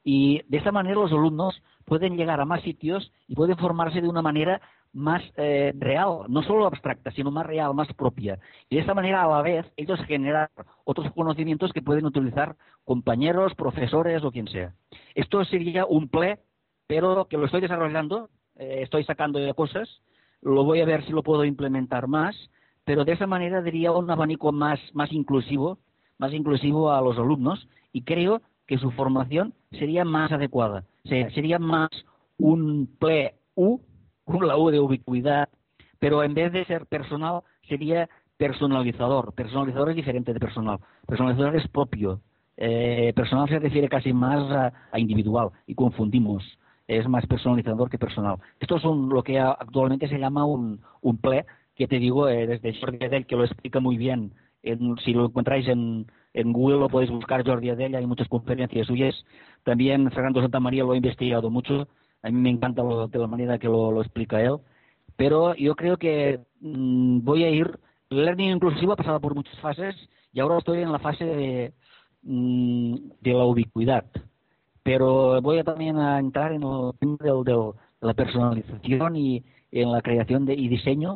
Y de esta manera los alumnos pueden llegar a más sitios y pueden formarse de una manera más real, no solo abstracta, sino más real, más propia. Y de esta manera, a la vez, ellos generan otros conocimientos que pueden utilizar compañeros, profesores o quien sea. Esto sería un ple, pero que lo estoy desarrollando, estoy sacando ya cosas, lo voy a ver si lo puedo implementar más, pero de esa manera daría un abanico más inclusivo a los alumnos, y creo que su formación sería más adecuada. Sería más un ple U, la U de ubicuidad, pero en vez de ser personal, sería personalizador. Personalizador es diferente de personal. Personalizador es propio. Personal se refiere casi más a individual, y confundimos. Es más personalizador que personal. Esto es lo que actualmente se llama un ple, que te digo, desde Jordi Adell, que lo explica muy bien. Si lo encontráis en Google, lo podéis buscar, Jordi Adell, hay muchas conferencias suyas. También Fernando Santamaría lo ha investigado mucho. A mí me encanta de la manera que lo explica él. Pero yo creo que voy a ir... El learning inclusivo ha pasado por muchas fases, y ahora estoy en la fase de la ubicuidad. Pero voy también a entrar en el tema de la personalización y en la creación y diseño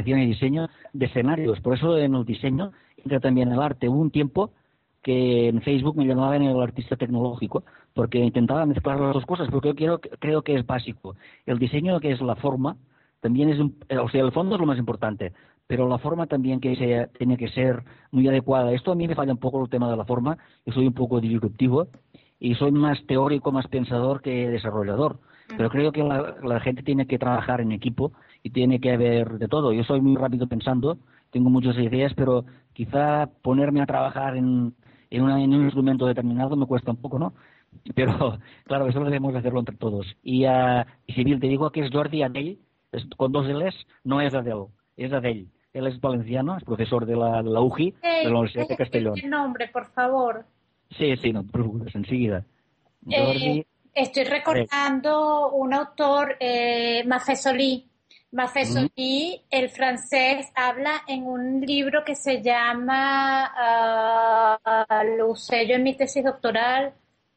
de escenarios. Por eso en el diseño entra también el arte. Hubo un tiempo que en Facebook me llamaban el artista tecnológico, porque intentaba mezclar las dos cosas, porque yo creo que es básico. El diseño, que es la forma, también es el fondo es lo más importante, pero la forma también tiene que ser muy adecuada. Esto a mí me falla un poco el tema de la forma. Yo soy un poco disruptivo y soy más teórico, más pensador que desarrollador. Pero creo que la gente tiene que trabajar en equipo y tiene que haber de todo. Yo soy muy rápido pensando, tengo muchas ideas, pero quizá ponerme a trabajar en un instrumento determinado me cuesta un poco, ¿no? Pero, claro, eso debemos hacerlo entre todos. Y Sibyl, te digo que es Jordi Adell, con dos L's, no es Adell, es Adell. Él es valenciano, es profesor de la UGI, de la Universidad de Castellón. ¿Qué nombre, por favor? Sí, no te preocupes, enseguida. Jordi... Estoy recordando un autor, Mafezolí. Mafezolí, el francés, habla en un libro que se llama, lo usé yo en mi tesis doctoral,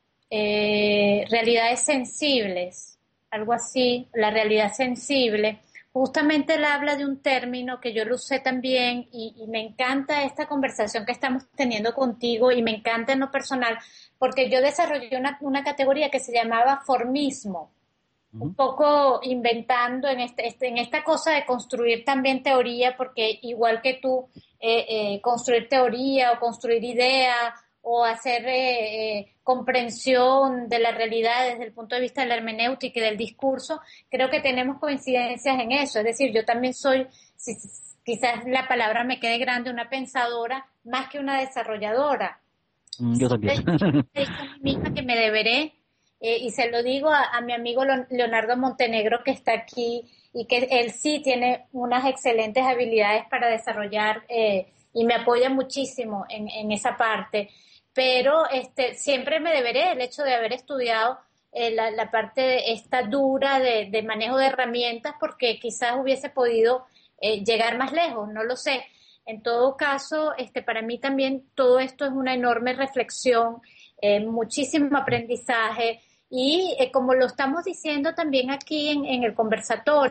Realidades sensibles, algo así, la realidad sensible. Justamente él habla de un término que yo lo usé también, y me encanta esta conversación que estamos teniendo contigo, y me encanta en lo personal, porque yo desarrollé una categoría que se llamaba formismo, un poco inventando en esta cosa de construir también teoría, porque igual que tú, construir teoría o construir idea o hacer comprensión de la realidad desde el punto de vista de la hermenéutica y del discurso, creo que tenemos coincidencias en eso. Es decir, yo también soy, quizás la palabra me quede grande, una pensadora más que una desarrolladora. Yo también. He dicho a mí misma que me deberé, y se lo digo a mi amigo Leonardo Montenegro, que está aquí, y que él sí tiene unas excelentes habilidades para desarrollar, y me apoya muchísimo en esa parte. Pero siempre me deberé el hecho de haber estudiado la parte esta dura de manejo de herramientas, porque quizás hubiese podido llegar más lejos, no lo sé. En todo caso, para mí también todo esto es una enorme reflexión, muchísimo aprendizaje, y como lo estamos diciendo también aquí en el conversatorio,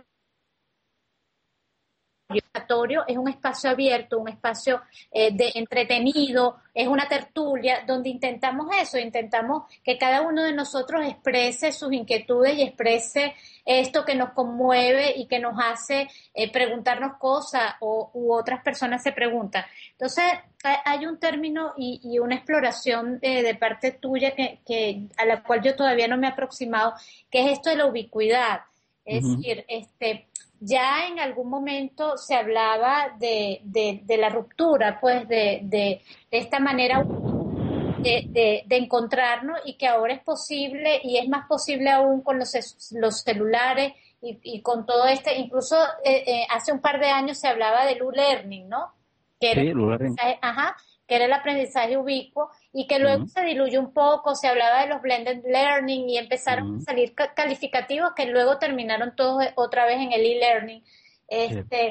es un espacio abierto, un espacio de entretenido, es una tertulia donde intentamos que cada uno de nosotros exprese sus inquietudes y exprese esto que nos conmueve y que nos hace preguntarnos cosas, u otras personas se preguntan. Entonces hay un término y una exploración de parte tuya que a la cual yo todavía no me he aproximado, que es esto de la ubicuidad. Es decir, ya en algún momento se hablaba de la ruptura, pues, de esta manera de encontrarnos, y que ahora es posible, y es más posible aún con los celulares y con todo incluso hace un par de años se hablaba del U-Learning, ¿no? Que era que era el aprendizaje ubicuo, y que luego se diluyó un poco, se hablaba de los blended learning y empezaron a salir calificativos que luego terminaron todos otra vez en el e-learning.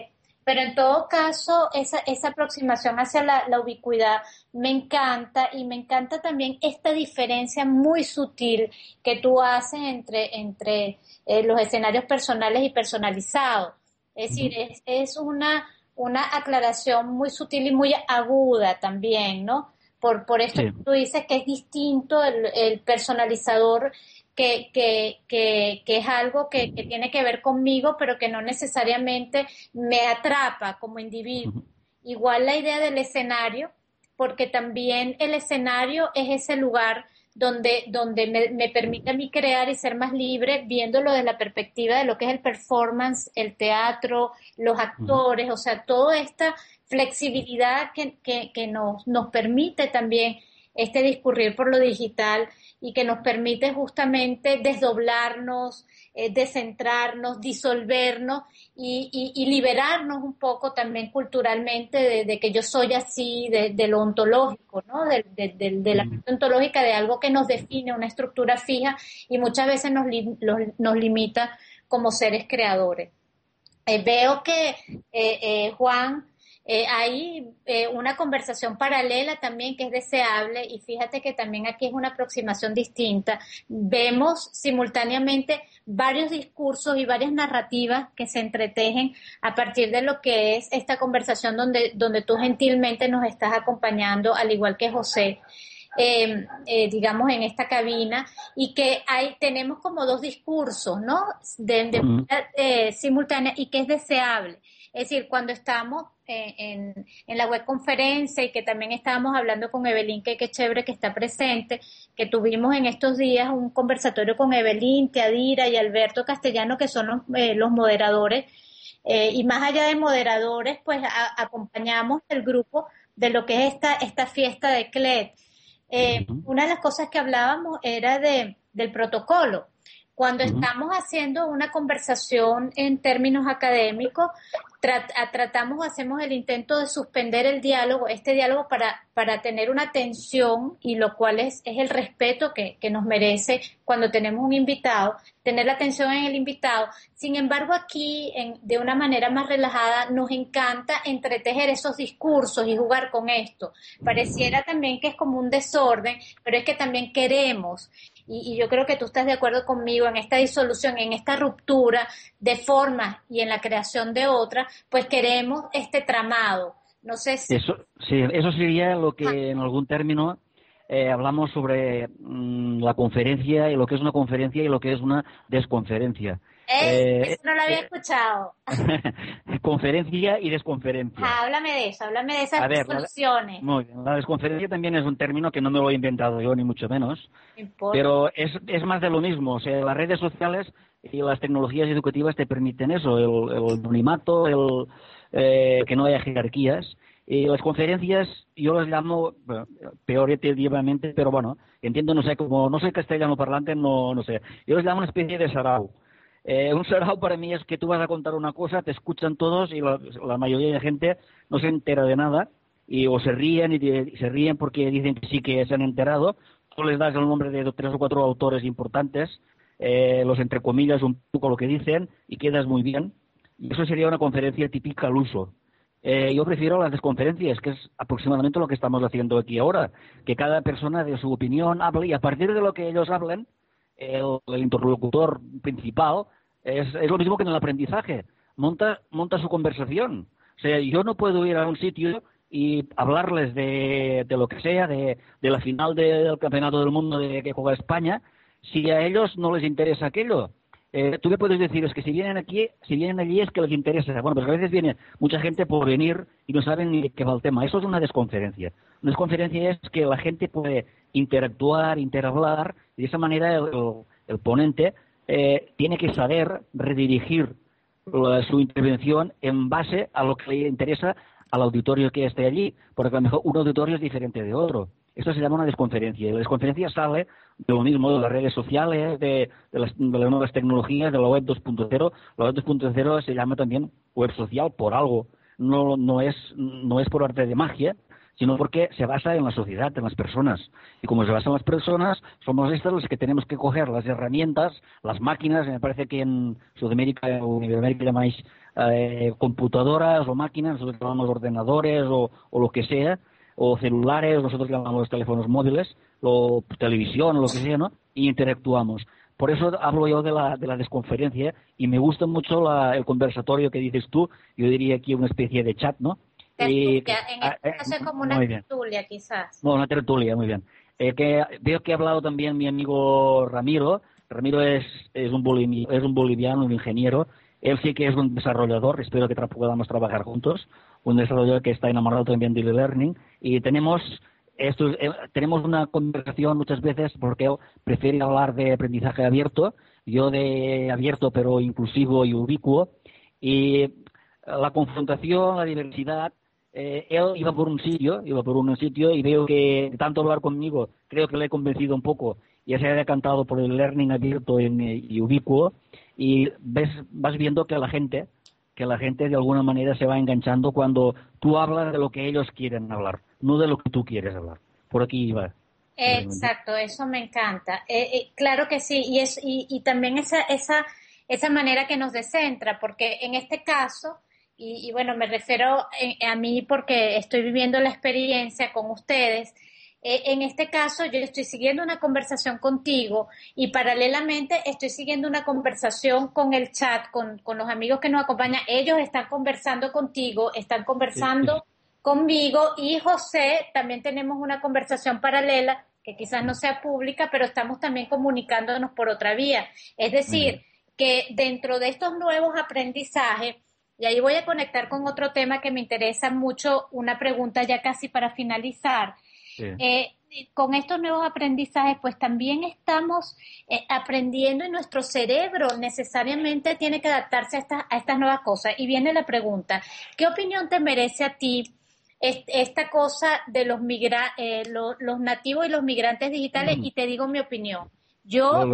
Pero en todo caso, esa aproximación hacia la ubicuidad me encanta, y me encanta también esta diferencia muy sutil que tú haces entre los escenarios personales y personalizados. Es decir, es una aclaración muy sutil y muy aguda también, ¿no? Por esto Sí. que tú dices, que es distinto el personalizador, que es algo que tiene que ver conmigo, pero que no necesariamente me atrapa como individuo. Igual la idea del escenario, porque también el escenario es ese lugar donde me permite a mí crear y ser más libre, viéndolo desde la perspectiva de lo que es el performance, el teatro, los actores, o sea, toda esta flexibilidad que nos permite también discurrir por lo digital, y que nos permite justamente desdoblarnos, descentrarnos, disolvernos y liberarnos un poco también culturalmente de que yo soy así, de lo ontológico, ¿no? De la parte ontológica, de algo que nos define, una estructura fija, y muchas veces nos limita como seres creadores. Veo que, Juan, hay una conversación paralela también que es deseable, y fíjate que también aquí es una aproximación distinta. Vemos simultáneamente varios discursos y varias narrativas que se entretejen a partir de lo que es esta conversación donde tú gentilmente nos estás acompañando, al igual que José. Digamos, en esta cabina, y que tenemos como dos discursos, ¿no? Simultánea, y que es deseable. Es decir, cuando estamos en la web conferencia, y que también estábamos hablando con Evelyn, que chévere que está presente, que tuvimos en estos días un conversatorio con Evelyn, Teadira y Alberto Castellano, que son los moderadores, y más allá de moderadores, pues acompañamos el grupo de lo que es esta fiesta de CLED. Una de las cosas que hablábamos era del protocolo. Cuando estamos haciendo una conversación en términos académicos, hacemos el intento de suspender el diálogo, este diálogo, para tener una atención, y lo cual es el respeto que nos merece cuando tenemos un invitado, tener la atención en el invitado. Sin embargo, aquí, de una manera más relajada, nos encanta entretejer esos discursos y jugar con esto. Pareciera también que es como un desorden, pero es que también queremos, y yo creo que tú estás de acuerdo conmigo, en esta disolución, en esta ruptura de formas y en la creación de otras, pues queremos este tramado. No sé si... Eso sería lo que en algún término hablamos sobre la conferencia, y lo que es una conferencia y lo que es una desconferencia. Eso no lo había escuchado. Conferencia y desconferencia. Háblame de esas disoluciones. Muy bien. La desconferencia también es un término que no me lo he inventado yo, ni mucho menos. Pero es más de lo mismo. O sea, las redes sociales y las tecnologías educativas te permiten eso, el anonimato, que no haya jerarquías. Y las conferencias yo las llamo, bueno, peyorativamente, pero bueno, entiendo, no sé, como no soy castellano parlante, no sé. Yo las llamo una especie de sarau. Un sarau para mí es que tú vas a contar una cosa, te escuchan todos, y la mayoría de gente no se entera de nada, o se ríen, y se ríen porque dicen que sí que se han enterado. Tú les das el nombre de 3 o 4 autores importantes, los entrecomillas un poco lo que dicen, y quedas muy bien. Y eso sería una conferencia típica al uso. Yo prefiero las desconferencias, que es aproximadamente lo que estamos haciendo aquí ahora, que cada persona de su opinión hable, y a partir de lo que ellos hablen, el interlocutor principal es lo mismo que en el aprendizaje, monta su conversación. O sea, yo no puedo ir a un sitio y hablarles de lo que sea, de la final del Campeonato del Mundo que juega España, si a ellos no les interesa aquello. Tú me puedes decir, es que si vienen allí es que les interesa. Bueno, pero a veces viene mucha gente por venir y no saben ni de qué va el tema. Eso es una desconferencia. Una desconferencia es que la gente puede interactuar, interhablar, y de esa manera el ponente tiene que saber redirigir su intervención en base a lo que le interesa al auditorio que esté allí, porque a lo mejor un auditorio es diferente de otro. Esto se llama una desconferencia. Y la desconferencia sale de lo mismo, de las redes sociales, de las nuevas tecnologías, de la web 2.0. La web 2.0 se llama también web social por algo. No es por arte de magia, sino porque se basa en la sociedad, en las personas. Y como se basa en las personas, somos estas los que tenemos que coger las herramientas, las máquinas. Me parece que en Sudamérica o en Iberoamérica llamáis computadoras o máquinas, nosotros llamamos ordenadores o lo que sea, o celulares, nosotros llamamos teléfonos móviles, o televisión, o lo que sea, ¿no? Y interactuamos. Por eso hablo yo de la desconferencia, y me gusta mucho el conversatorio que dices tú, yo diría aquí una especie de chat, ¿no? En este caso es como una tertulia, quizás. No, una tertulia, muy bien. Veo que ha hablado también mi amigo Ramiro. Ramiro es un boliviano, un ingeniero. Él sí que es un desarrollador, espero que podamos trabajar juntos. Un desarrollador que está enamorado también del e-learning. Y tenemos una conversación muchas veces porque él prefiere hablar de aprendizaje abierto, yo de abierto pero inclusivo y ubicuo. Y la confrontación, la diversidad, él iba por un sitio y veo que de tanto hablar conmigo creo que le he convencido un poco y se ha decantado por el learning abierto y ubicuo, y vas viendo que la gente de alguna manera se va enganchando cuando tú hablas de lo que ellos quieren hablar, no de lo que tú quieres hablar. Por aquí va. Exacto, eso me encanta. Claro que sí, y también esa manera que nos descentra, porque en este caso, y bueno, me refiero a mí porque estoy viviendo la experiencia con ustedes. En este caso, yo estoy siguiendo una conversación contigo y paralelamente estoy siguiendo una conversación con el chat, con los amigos que nos acompañan. Ellos están conversando contigo, están conversando conmigo, y José, también tenemos una conversación paralela que quizás no sea pública, pero estamos también comunicándonos por otra vía. Es decir, que dentro de estos nuevos aprendizajes, y ahí voy a conectar con otro tema que me interesa mucho, una pregunta ya casi para finalizar. Sí. Con estos nuevos aprendizajes, pues también estamos aprendiendo, y nuestro cerebro necesariamente tiene que adaptarse a estas nuevas cosas. Y viene la pregunta, ¿qué opinión te merece a ti esta cosa de los nativos y los migrantes digitales? Y te digo mi opinión. Yo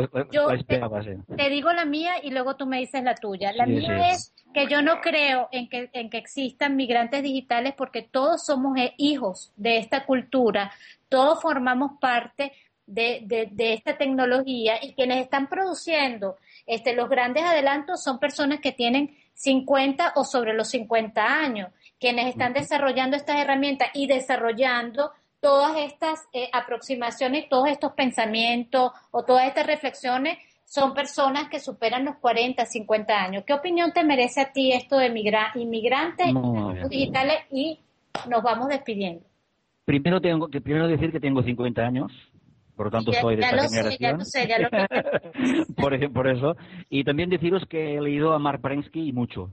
te digo la mía y luego tú me dices la tuya. La mía es que yo no creo en que existan migrantes digitales, porque todos somos hijos de esta cultura, todos formamos parte de esta tecnología, y quienes están produciendo los grandes adelantos son personas que tienen 50 o sobre los 50 años, quienes están desarrollando estas herramientas y desarrollando todas estas aproximaciones, todos estos pensamientos o todas estas reflexiones, son personas que superan los 40, 50 años. ¿Qué opinión te merece a ti esto de inmigrantes digitales? Y nos vamos despidiendo. Primero decir que tengo 50 años, por lo tanto soy de esta generación. Ya lo sé. Por eso. Y también deciros que he leído a Mark Prensky y mucho.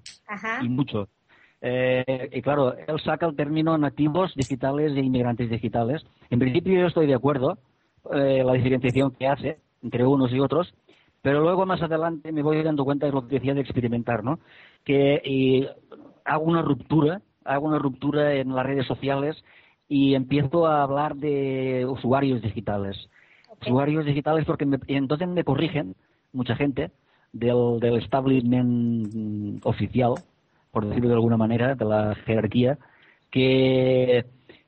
Y claro, él saca el término nativos digitales e inmigrantes digitales. En principio yo estoy de acuerdo, la diferenciación que hace entre unos y otros, pero luego más adelante me voy dando cuenta de lo que decía de experimentar, ¿no? Que hago una ruptura en las redes sociales y empiezo a hablar de usuarios digitales. Usuarios digitales porque entonces me corrigen mucha gente del establishment oficial, por decirlo de alguna manera, de la jerarquía, que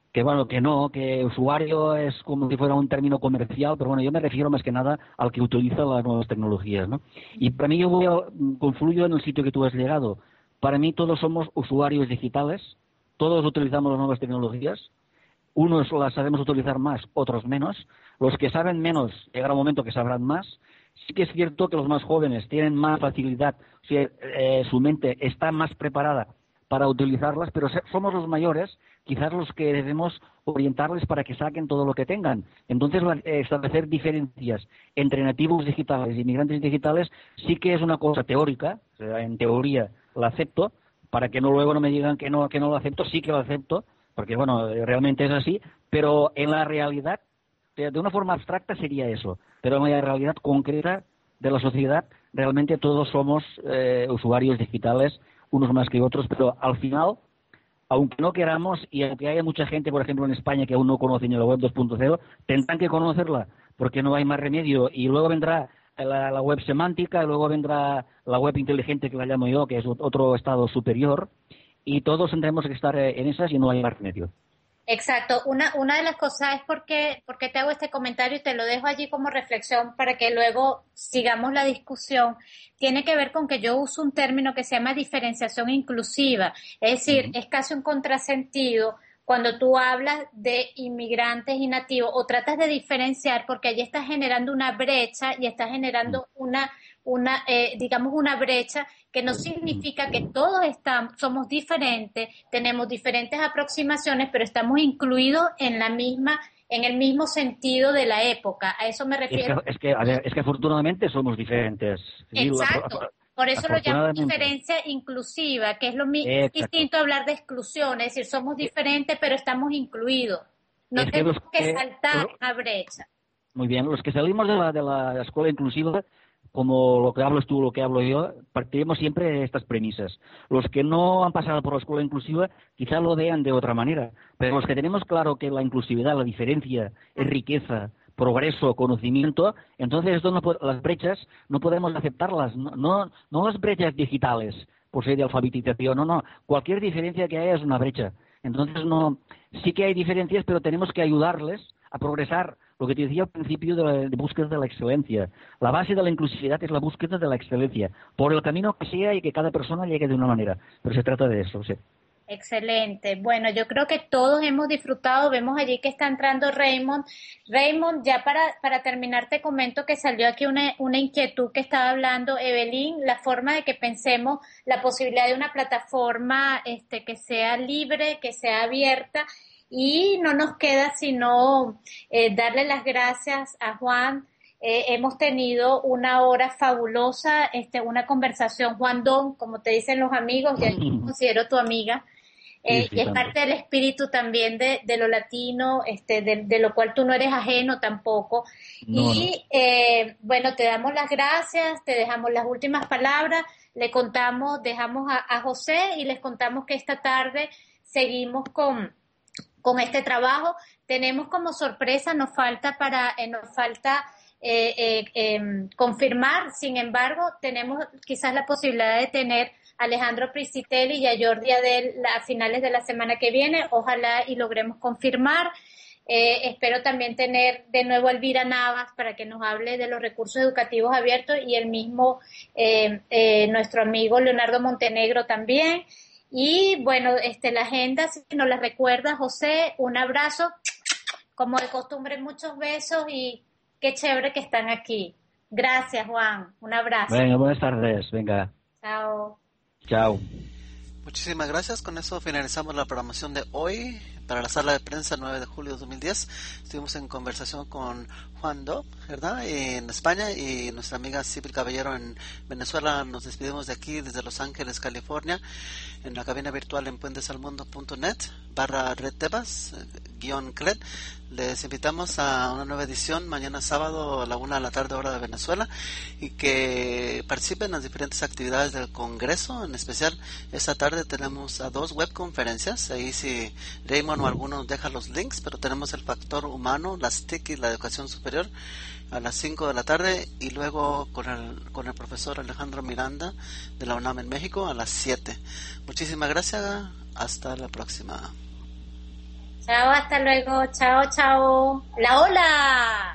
usuario es como si fuera un término comercial, pero bueno, yo me refiero más que nada al que utiliza las nuevas tecnologías, ¿no? Y para mí confluyo en el sitio que tú has llegado. Para mí todos somos usuarios digitales, todos utilizamos las nuevas tecnologías, unos las sabemos utilizar más, otros menos. Los que saben menos, llegará un momento que sabrán más. Sí que es cierto que los más jóvenes tienen más facilidad, o sea, su mente está más preparada para utilizarlas, pero somos los mayores quizás los que debemos orientarles para que saquen todo lo que tengan. Entonces, establecer diferencias entre nativos digitales y migrantes digitales sí que es una cosa teórica, o sea, en teoría la acepto, para que luego no me digan que no lo acepto, sí que lo acepto, porque bueno, realmente es así, pero en la realidad, de una forma abstracta sería eso, pero en la realidad concreta de la sociedad, realmente todos somos usuarios digitales, unos más que otros, pero al final, aunque no queramos, y aunque haya mucha gente, por ejemplo, en España que aún no conoce ni la web 2.0, tendrán que conocerla, porque no hay más remedio, y luego vendrá la web semántica, y luego vendrá la web inteligente, que la llamo yo, que es otro estado superior, y todos tendremos que estar en esas y no hay más remedio. Exacto. Una de las cosas es porque te hago este comentario y te lo dejo allí como reflexión para que luego sigamos la discusión. Tiene que ver con que yo uso un término que se llama diferenciación inclusiva. Es decir, es casi un contrasentido cuando tú hablas de inmigrantes y nativos o tratas de diferenciar porque allí estás generando una brecha y estás generando digamos una brecha que no significa que todos somos diferentes, tenemos diferentes aproximaciones, pero estamos incluidos en el mismo sentido de la época. A eso me refiero. Es que afortunadamente somos diferentes. Exacto. Por eso lo llamo diferencia inclusiva, que es distinto a hablar de exclusión, es decir, somos diferentes, pero estamos incluidos. No tenemos que saltar la brecha. Muy bien, los que salimos de la escuela inclusiva, como lo que hablas tú, lo que hablo yo, partiremos siempre de estas premisas. Los que no han pasado por la escuela inclusiva quizá lo vean de otra manera, pero los que tenemos claro que la inclusividad, la diferencia, es riqueza, progreso, conocimiento, entonces las brechas no podemos aceptarlas, no las brechas digitales, por ser de alfabetización, no, cualquier diferencia que haya es una brecha. Entonces sí que hay diferencias, pero tenemos que ayudarles a progresar. Lo que te decía al principio de búsqueda de la excelencia. La base de la inclusividad es la búsqueda de la excelencia, por el camino que sea y que cada persona llegue de una manera. Pero se trata de eso, sí. Excelente. Bueno, yo creo que todos hemos disfrutado. Vemos allí que está entrando Raymond. Raymond, ya para terminar te comento que salió aquí una inquietud que estaba hablando Evelyn, la forma de que pensemos la posibilidad de una plataforma que sea libre, que sea abierta. Y no nos queda sino darle las gracias a Juan. Hemos tenido una hora fabulosa, una conversación. Juan Don, como te dicen los amigos, ya yo me considero tu amiga. Sí, y es parte del espíritu también de lo latino, de lo cual tú no eres ajeno tampoco. No. Bueno, te damos las gracias, te dejamos las últimas palabras, dejamos a José y les contamos que esta tarde seguimos con este trabajo. Tenemos como sorpresa, nos falta confirmar, sin embargo, tenemos quizás la posibilidad de tener a Alejandro Priscitelli y a Jordi Adel a finales de la semana que viene, ojalá y logremos confirmar. Espero también tener de nuevo a Elvira Navas para que nos hable de los recursos educativos abiertos y el mismo nuestro amigo Leonardo Montenegro también. Y bueno, la agenda, si nos la recuerda José, un abrazo, como de costumbre, muchos besos y qué chévere que están aquí. Gracias, Juan, un abrazo. Venga, buenas tardes, venga. Chao. Chao. Muchísimas gracias. Con eso finalizamos la programación de hoy para la sala de prensa 9 de julio de 2010. Estuvimos en conversación con Juan Do, ¿verdad? En España, y nuestra amiga Sibyl Caballero en Venezuela. Nos despedimos de aquí desde Los Ángeles, California, en la cabina virtual en puentesalmundo.net/Red Tebas _CLED. Les invitamos a una nueva edición mañana sábado a la 1 de la tarde hora de Venezuela, y que participen en las diferentes actividades del Congreso. En especial esta tarde tenemos a 2 webconferencias, ahí si Raymond o alguno nos deja los links, pero tenemos el factor humano, las TIC y la educación superior a las 5 de la tarde, y luego con el profesor Alejandro Miranda de la UNAM en México a las 7. Muchísimas gracias, hasta la próxima. Chao, hasta luego, chao, chao. ¡La ola!